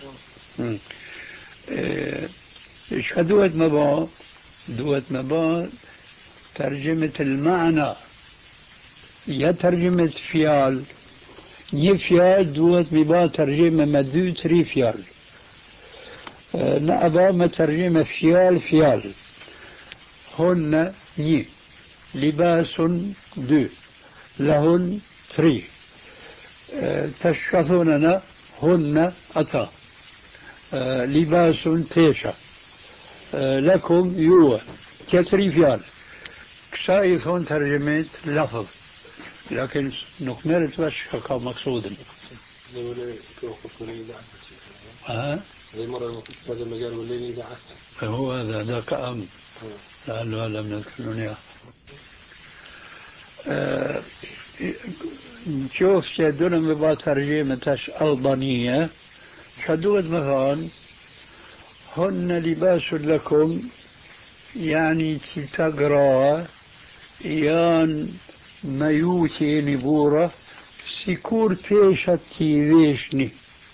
ايش دوت مبا دوت مبا ترجمة المعنى يا ترجمة فيال يفيال دوت مبا ترجمة مدو تري فيال نأبا ما ترجمة فيال فيال هن ني لباس دو لهن تري تشكثوننا هن أتا لباس تيشا لكم يوه كتري فيال كسايف هون ترجمة لفظ لكن نكملت بس كا مقصودا ها زي مرة في هذا المجال والليل إذا عسل هو هذا ذاك أمر لعله لم نذكرني إياه أه نشوف شدونا مبا ترجمتش ألبانية شدوت مثلا هن لباس لكم يعني تقرأ يان ميوتي نبورة سيكور تيشت تيويشني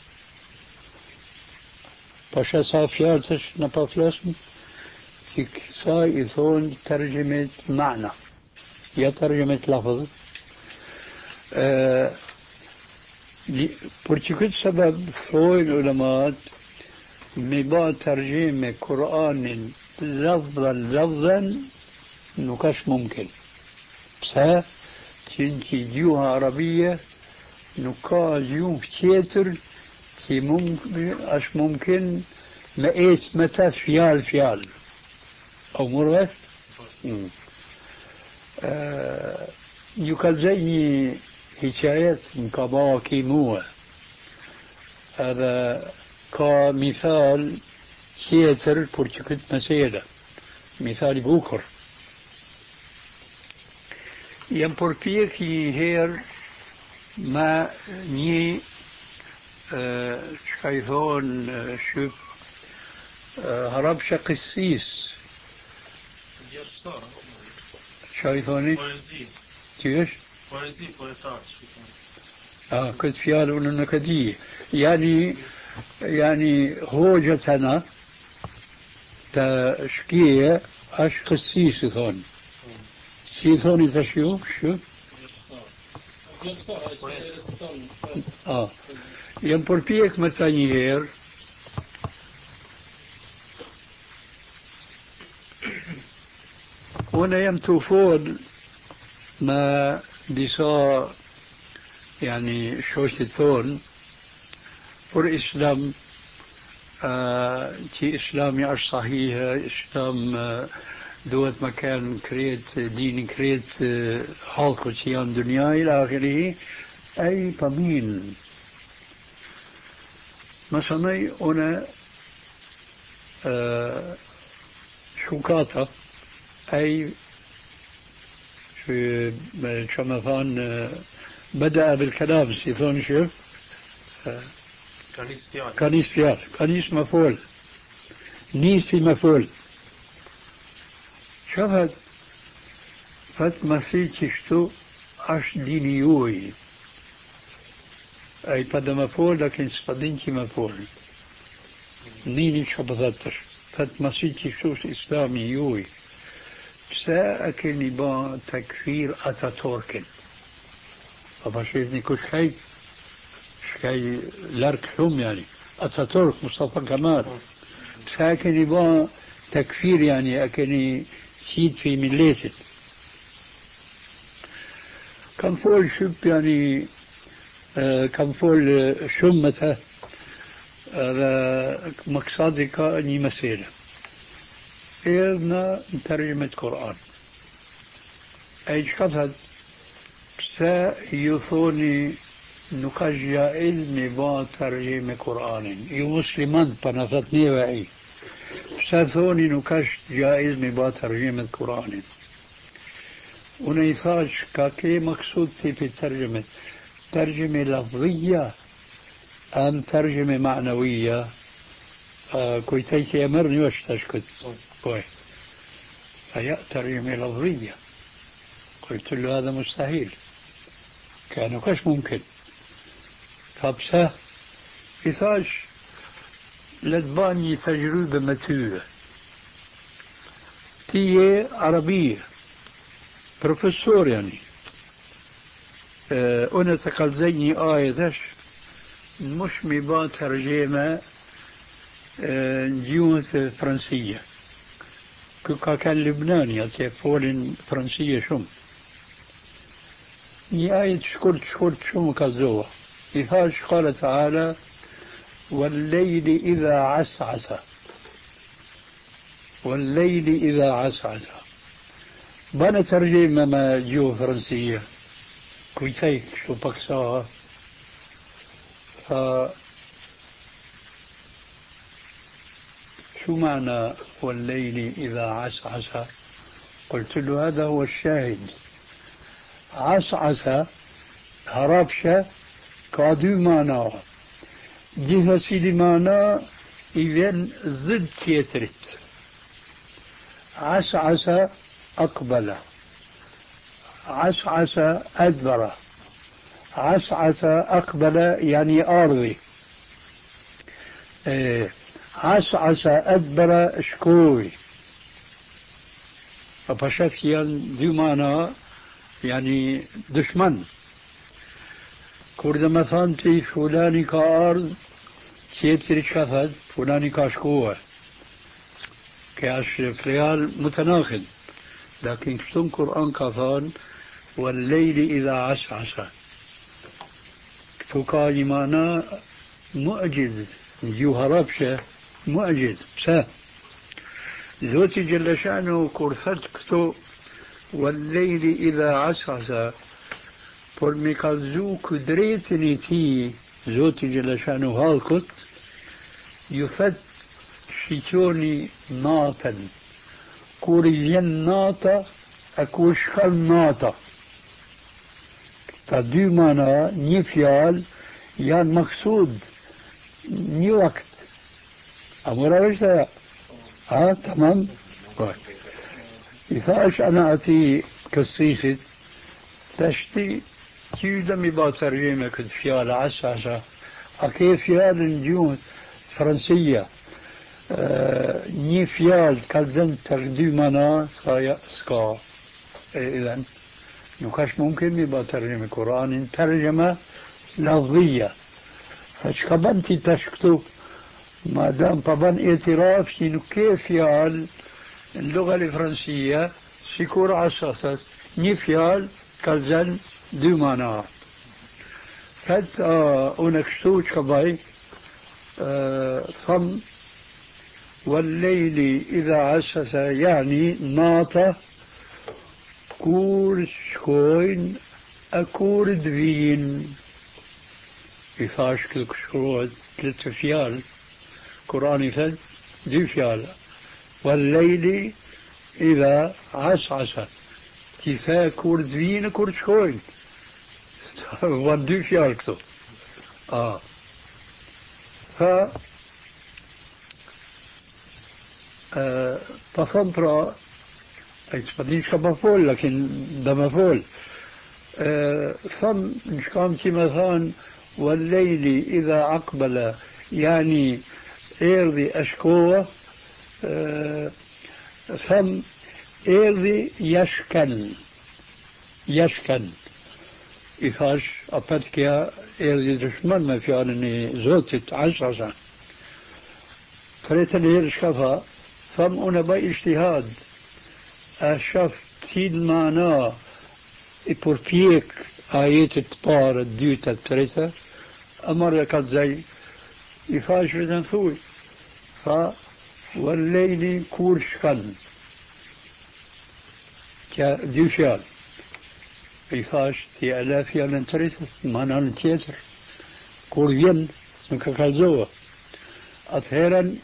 باشا صافياتش نبافلاسم تكساي إثون ترجمة معنى يا ترجمة لفظ أه برشكت سبب فوي العلماء مبا ترجمة قرآن لفظا لفظا نكاش ممكن بس تنتي جيوها عربية نكا جيوه كتير كي ممكن أش ممكن ما إيس متى فيال فيال أو مرغش آه يقال زي حكايات مكابا كيموة هذا كمثال كيتر برشكت مسيدة مثال بوكر ينبربيك هير ما ني آه شايفون آه شوف آه هربش قسيس شايفوني كيف اه كنت فيال ونكدي يعني يعني هوجتنا تشكيه اش قسيس ثون شي ثوني تشيو شو اه ينبربيك متانيير هنا يمتوفون ما ديسا يعني شوش الثون فور إسلام آه تي إسلامي أش صحيحة إسلام آه دوت مكان كريت دين كريت آه حلق وشيان دنيا إلى آخره أي طمين مثلا هنا آه شوكاتا أي في شمثان آه بدأ بالكلام سيثون شوف آه كنيس فيال كنيس فيال كنيس مفعول نيسي مفعول شفت فت مسيتشتو اش دينيوي اي بدا مفعول لكن سفدينكي مفعول نيني شبذتش فت مسيتشتو اسلامي يوي ساكني با تكفير اتاتوركن فبشيرني كل شيء شيء لارك حوم يعني اتاتورك مصطفى كمال ساكني با تكفير يعني أكني سيد في مليته كم فول شب يعني آه كم فول شمته آه مقصدي كأني مسيرة إذن ترجمة قرآن أي شكفت سيثوني نكاش جائز مبا ترجمة قرآن يو مسلمان بنفتني وعي ساثوني نكاش جائز مبا ترجمة قرآن ونيفاش كاكي مقصود في الترجمة ترجمة لفظية أم ترجمة معنوية آه كويتيتي أمرني وش تشكت كوي هي ترجمة لفظية قلت له هذا مستحيل كانوا كش ممكن فبسه إثاش لدباني تجربة متوه تيه عربية بروفيسور يعني اه أنا تقلزيني آية مش مبا ترجمة اه نجيوث فرنسية كوكا كان لبناني تفول فرنسية شم ني آية شكرت شكرت شم كالزوة إذا قال تعالى والليل إذا عسعس والليل إذا عسعس بنا ترجمة ما جو فرنسية كويتيك شو بكساها ف شو معنى والليل إذا عسعس قلت له هذا هو الشاهد عسعس هربشة كادو معنى جهة سيدي معنى إذن ضد كيترت عسعس أقبل عسعس أدبر عسعس أقبل يعني أرضي إيه عسعس أدبر شكوي فبشفت يعني دي معنى يعني دشمن كورد ما فهمتي فلاني كأرض كيتر شفت فلاني كشكوه كاش فليال متناقض لكن شتون قرآن كفان والليل إذا عسعس كتوكاني معنا معجز نجيو هربشة معجز بسا زوتي جل شأنه كورثت كتو والليل إذا عسعس فالمكازو كدريتني تي زوتي جل شأنه هالكت يفت شيتوني ناتا كوريين ناتا اكوشكال ناتا تدو مانا ني فيال يان مقصود ني وقت امورا وشتا ها تمام إذاش أنا أتي كالسيسد تشتي تيودمي با ترجمة كنت فيال عساسة أكي فيال نجون فرنسية آه ني فيال كالزن تردو منا سايا سكا إذن نكاش ممكن يبقى ترجمة قرآن ترجمة لفظية فشكبنتي تشكتو ما دام طبعا اعتراف شنو كيف يال اللغة الفرنسية سيكور عساسة ني فيال كالزن دو منا فت آه ونكشتو شكباي آه ثم والليل إذا عسس يعني ناطة كور شكوين أكور دوين يفاش كل شروط ثلاث فيال قرآني فد دي فيال والليل إذا عسعس تفا كور دوين كور شكوين ودي فيال كتو آه ف تصدر ايش مفعول لكن ده مفعول ثم نشكامتي مثلا والليل إذا أقبل يعني إيرضي أشكوه ثم إيرضي يشكن يشكن إفاش أبتكيا إيرضي دشمن ما في أنني زوتت عشرة فريت اللي يرشكفها ثم أنا باي اجتهاد أشاف تين معنا إبورفيك آيات التبار الديوتا التريتا أمر قد زي يفاش بدن ثوي ف والليل كورشكن كديوشال يفاش تي ألاف يالن تريتا معنا التياتر كوريين نكاكازوه أطهيرا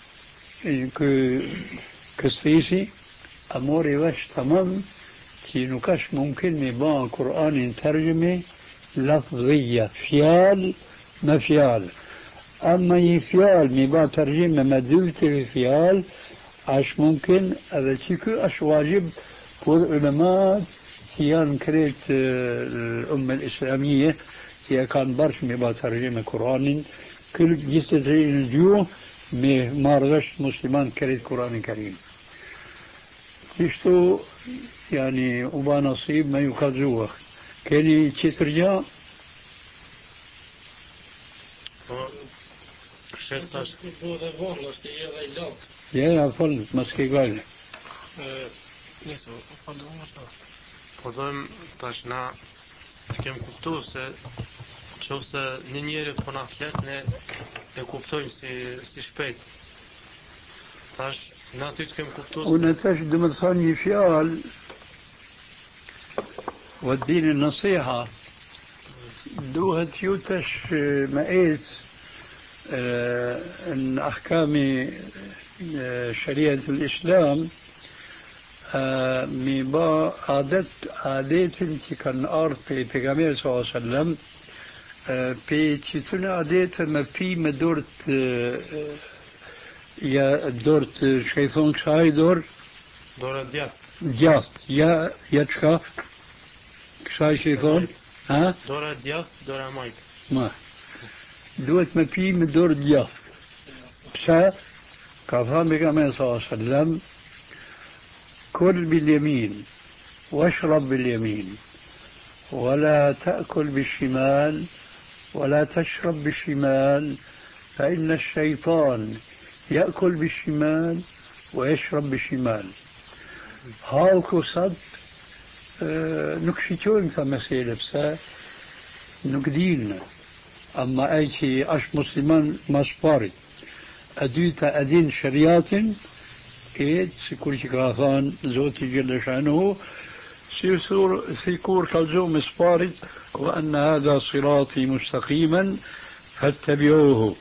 كالسيسي أموري وش تمام كي نكاش ممكن نبان قرآن ترجمة لفظية فيال ما فيال أما يفيال نبان ترجمة مدولة فيال عش ممكن أبتكو أش واجب فور علماء سيان كريت الأمة الإسلامية هي كان برش مي ترجمة قرآن كل جسد الجو مي مارغش مسلمان كريت قرآن كريم تشتو يعني وبا نصيب ما يخزوه كاني تشترجع Ja, ja, voll, maske gale. Niso, falë më shtatë. Po dojmë tash na kem kuptuar se nëse një njeri po na flet ne e kuptojmë si si shpejt. Tash na ty të kem kuptuar se Unë tash do të them një fjalë وديني النصيحة دوهت يوتش مقيس ان احكام شريعة الاسلام ميبا عادت عادات انت كان ارض في پیغمبر صلى الله عليه وسلم في تشتون عادات ما في مدورت يا دورت شيطان شاي دور دورة دياست دياست يا يا تشكا شاي شيطان ها دورة دياست دورة مايت ما دوت ما في مدور دياست شا كفان بكما صلى الله عليه وسلم كل باليمين واشرب باليمين ولا تأكل بالشمال ولا تشرب بالشمال فإن الشيطان يأكل بالشمال ويشرب بالشمال هالكو صد نكشيتون تمثيل بسا نكدين أما أي شيء أش مسلمان مسباري أديتا أدين شريات إيد سيكون شكاثان زوتي جل شأنه سيسور سيكور كالزوم مسباري وأن هذا صراطي مستقيما فاتبعوه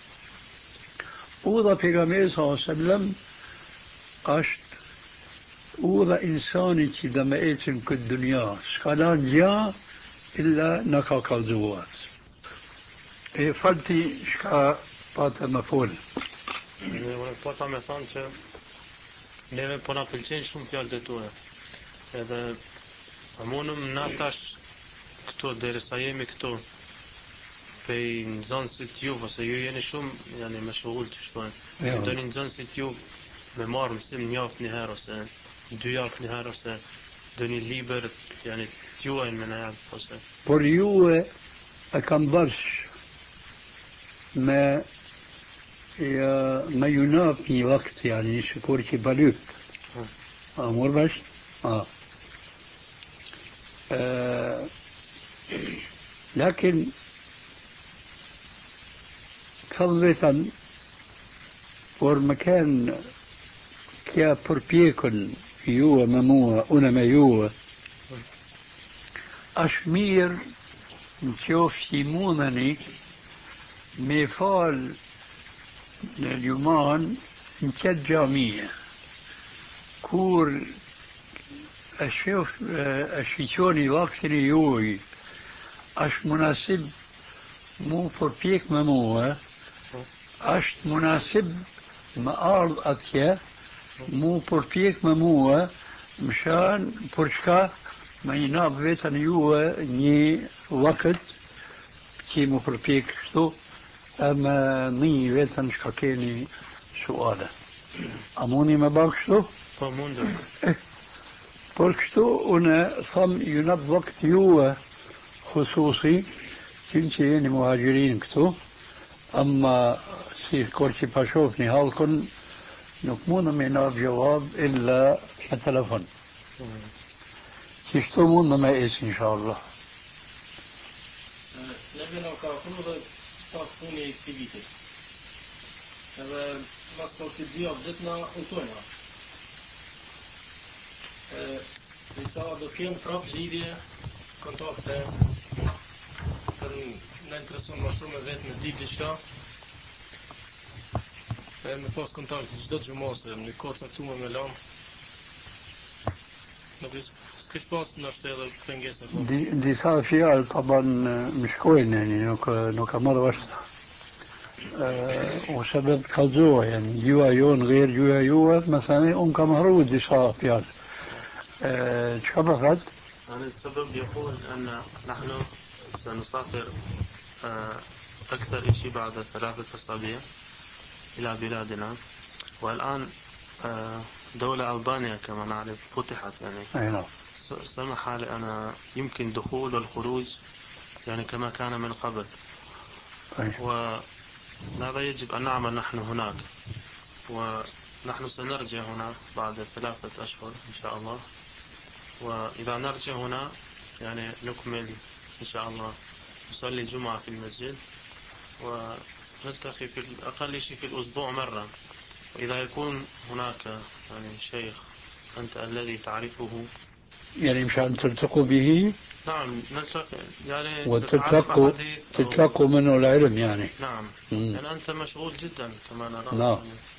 وضع في غمية صلى الله عليه وسلم أشت وضع إنساني كده ما إيتم كالدنيا سكالان جاء إلا نكا كالزوات إيه فلتي شكا باتا مفول Po ta me thonë që neve po na pëlqejnë shumë fjalët e tua. Edhe a mundëm na tash këtu derisa jemi këtu pej nxënësit ju ose ju jeni shumë yani me shogull që shtojnë. Doni nxënësit ju me marrë mësim një javë një herë ose dy javë një herë ose doni libër yani t'juajnë me në javë ose. Por ju e kam bërsh me يا ما ينافي وقت يعني شكور كي بالوك أمور باش آه. آه. لكن خلصا والمكان كيا بربيكن يوا مموا أنا ما يوا أشمير نشوف سيمونني ميفال اليومان انتد جامية كور أشوف أشيشوني وقت يوي أش مناسب مو فربيك مموه أش مناسب ما أرض أتيا مو فربيك مموه مشان فرشكا ما يناب بيتن يوه ني وقت كي مو فربيك شتو أما ني vetëm shka keni suale. A muni me bërë kështu? Po mundu. Por kështu unë tham ju në vakt juve khususi që që jeni muhajirin këtu, amma si kur që pashof një halkun nuk mundë me në gjawab illa në telefon. Qështu mundë me esë inshallah. Neve në ka funu dhe sa funi i këti vitit. Edhe mas për të dy javë ditë na utojna. Disa do të kemë prap lidhje, kontakte, për në intereson ma shumë e vetë me ditë diçka. E me pas kontakt çdo xhumose, në kohë caktuar me lam. Nuk s'kish pas nështë edhe pengesa. Disa fjalë taban mshkojnë yani nuk nuk ka marrë vesh. وسبب كالزوه يعني جوا يون غير جوا يوه مثلا أم كم هرود دي صار فيال شبكت يعني السبب يقول أن نحن سنسافر أكثر شيء بعد ثلاثة أسابيع إلى بلادنا، والآن دولة ألبانيا كما نعرف فتحت، يعني سمح لنا يمكن دخول والخروج يعني كما كان من قبل، وماذا يجب أن نعمل نحن هناك؟ ونحن سنرجع هنا بعد ثلاثة أشهر إن شاء الله، وإذا نرجع هنا يعني نكمل إن شاء الله نصلي جمعة في المسجد، ونلتقي في الأقل شيء في الأسبوع مرة. وإذا يكون هناك يعني شيخ أنت الذي تعرفه يعني مشان تلتقوا به. نعم نلتقي يعني وتتلقوا تتلقوا منه العلم يعني. نعم يعني أنت مشغول جدا كما نرى. نعم.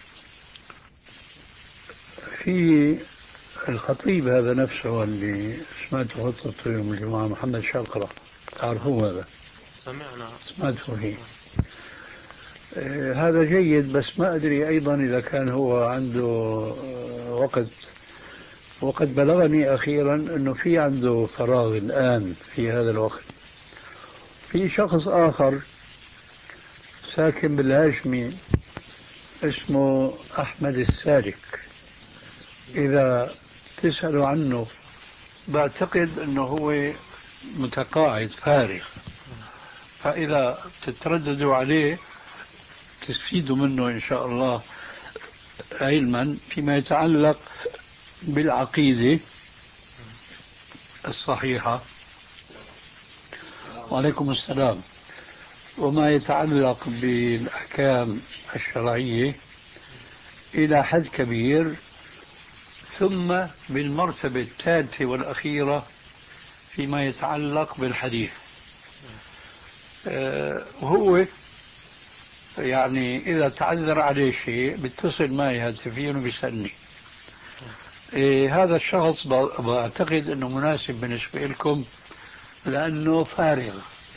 في الخطيب هذا نفسه اللي سمعته خطبته يوم الجمعة، محمد شاقرة، تعرفوه هذا؟ سمعنا سمعته فيه. آه هذا جيد، بس ما أدري أيضا إذا كان هو عنده آه وقت. وقد بلغني أخيرا أنه في عنده فراغ الآن في هذا الوقت. في شخص آخر ساكن بالهاشمي اسمه أحمد السالك، إذا تسألوا عنه بعتقد أنه هو متقاعد فارغ، فإذا تترددوا عليه تستفيدوا منه إن شاء الله علما فيما يتعلق بالعقيدة الصحيحة. وعليكم السلام. وما يتعلق بالأحكام الشرعية إلى حد كبير، ثم بالمرتبة الثالثة والأخيرة فيما يتعلق بالحديث. أه هو يعني إذا تعذر عليه شيء بيتصل معي هاتفيا وبيسألني. إيه هذا الشخص بعتقد أنه مناسب بالنسبة لكم لأنه فارغ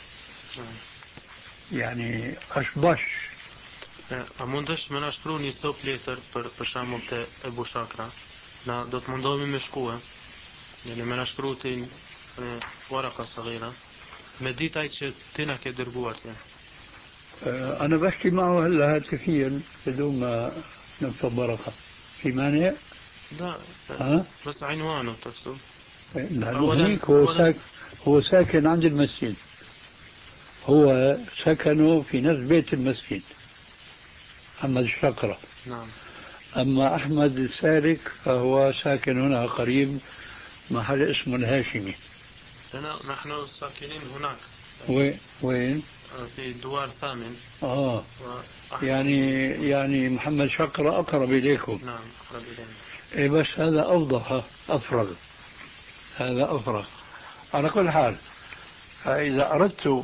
يعني أشبش. Mundesh më na shkruani një cop letër për për shembull te Ebu Shakra, na do të mundohemi me shkruaj. Yani më na shkruatin ورقة صغيرة me ditaj që ti na ke dërguar ti. أنا بحكي معه هلا هاتفيا بدون ما نكتب ورقة. في مانع؟ لا ها؟ بس عنوانه تكتب. هنيك هو ساكن هو ساكن عند المسجد، هو سكنه في نفس بيت المسجد، محمد الشقرة. نعم. أما أحمد السالك فهو ساكن هنا قريب محل اسمه الهاشمي. نحن ساكنين هناك. وين؟ وين؟ في الدوار الثامن. آه. يعني يعني محمد شقرة أقرب إليكم. نعم أقرب إلينا. إيه بس هذا أوضح أفرغ، هذا أفرغ. على كل حال إذا أردت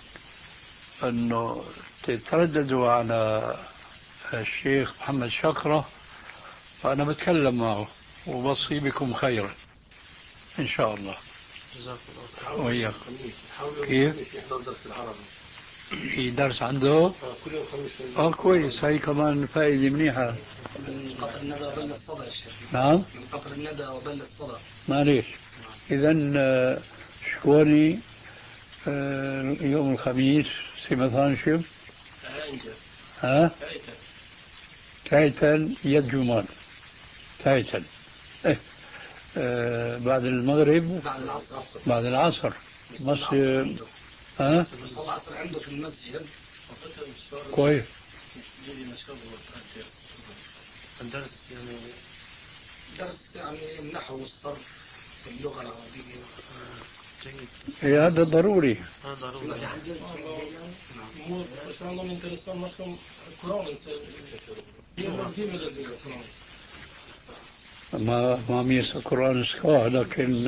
أنه تترددوا على الشيخ محمد شقرة فأنا بتكلم معه وبصي بكم خيرا إن شاء الله. جزاك الله. وياك. كيف؟ يحضر درس العربي. في درس عنده؟ كل يوم خميس. اه كويس، هاي كمان فائدة منيحة. من قطر الندى وبل الصدى يا شيخ. نعم؟ من قطر الندى وبل الصدى. معليش. إذن شكوني يوم الخميس سمثان شو؟ ها؟ تايتن يد جمال. تايتن. إيه. آه بعد المغرب. بعد العصر. بعد العصر. مصر. ها؟ العصر عنده في المسجد. كويس. الدرس يعني درس يعني النحو والصرف واللغة العربية. إيه هذا ضروري. هذا ضروري. Për shembull më intereson më shumë Kurani se jo لازم القرآن. ما ما ميس القرآن سكوا لكن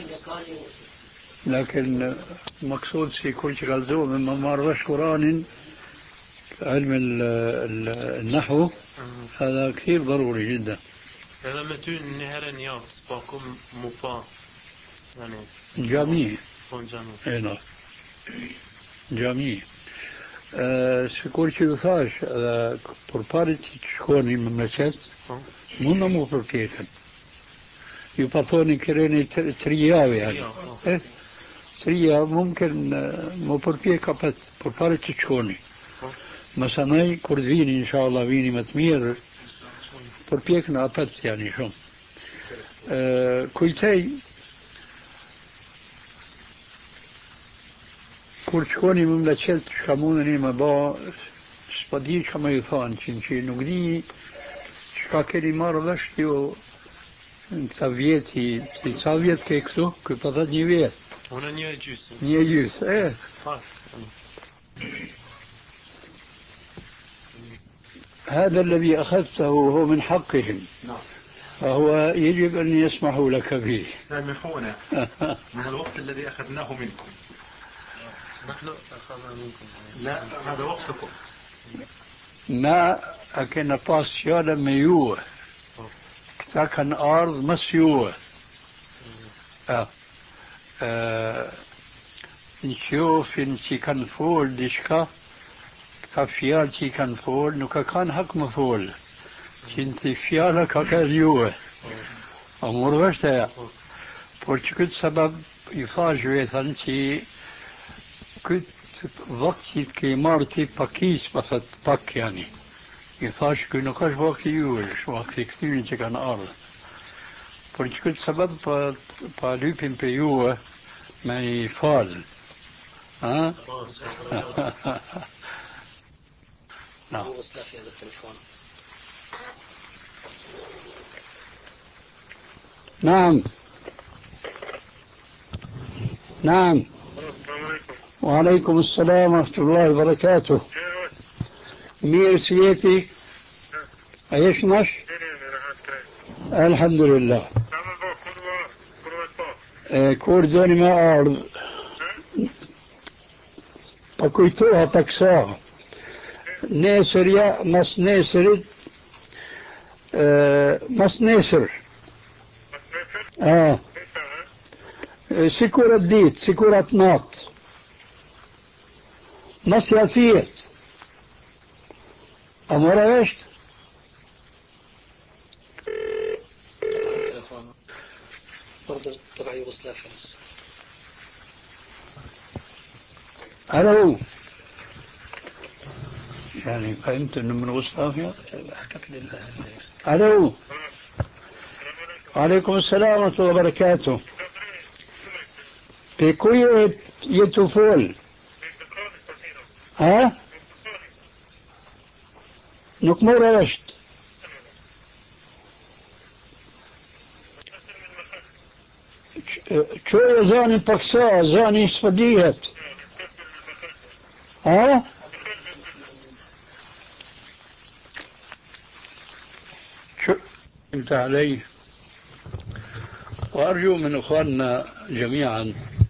لكن مقصود في كل شيء غلزوم مما مارش قرآن علم النحو هذا كثير ضروري جدا. هذا متون نهر نيات سباكم مفا يعني جميع جميع. هنا جميع. Sikur që ju thash, për pari që të shkoni më mëqet, mund në mu përpjekën. يفطوني كريني ترياوي يعني إيه تريا ممكن مو بربيه كابت بربارة تشوني مثلا كرديني إن شاء الله فيني متمير بربيك نابت يعني شو أه كويتي كورتشوني مملكت شكامونني ما با سبدي كما يفان شيء نقدي شكاكري مرة لشتيو këta vjeti, si sa vjet ke këtu, këtë të thët një vjet. Unë një e gjysë. Një e gjysë, e. هذا الذي أخذته هو من حقهم فهو يجب أن يسمحوا لك به. سامحونا من الوقت الذي أخذناه منكم. نحن أخذنا منكم. لا هذا وقتكم. ما أكن باس يالا ميوه كتا كان أرض مسيوه آه. آه. نشوف انتي كان فول ديشكا كتا فيالتي كان فول نوكا كان حق مفول انتي فيالا كاكاليوه أمور وشتا por që këtë sabab i thash vetën që këtë vaktit ke i marrë ti pakis, pa thët pak jani. I thash kë nuk është vakti juve, është vakti këtyri që kanë ardhë. Por që këtë sabab pa, pa lypin për juve me i falë. Ha? No. في هذا التليفون. نعم نعم وعليكم السلام ورحمة الله وبركاته. مير سيتي ايش مش الحمد لله كوردوني ما أرض بكويتوها تكساها ناسر يا مس ناسر مس ناسر اه سيكورة ديت سيكورة ناط مس ياسيت أمورا ايش برضه تبع يوغوسلافيا. الو يعني فهمت انه من يوغوسلافيا. حكت لي الو وعليكم السلام ورحمة الله وبركاته. بكوية يتوفول ها نكمور رشت شو زاني بكسا زاني سفديت ها شو انت علي. وأرجو من أخواننا جميعا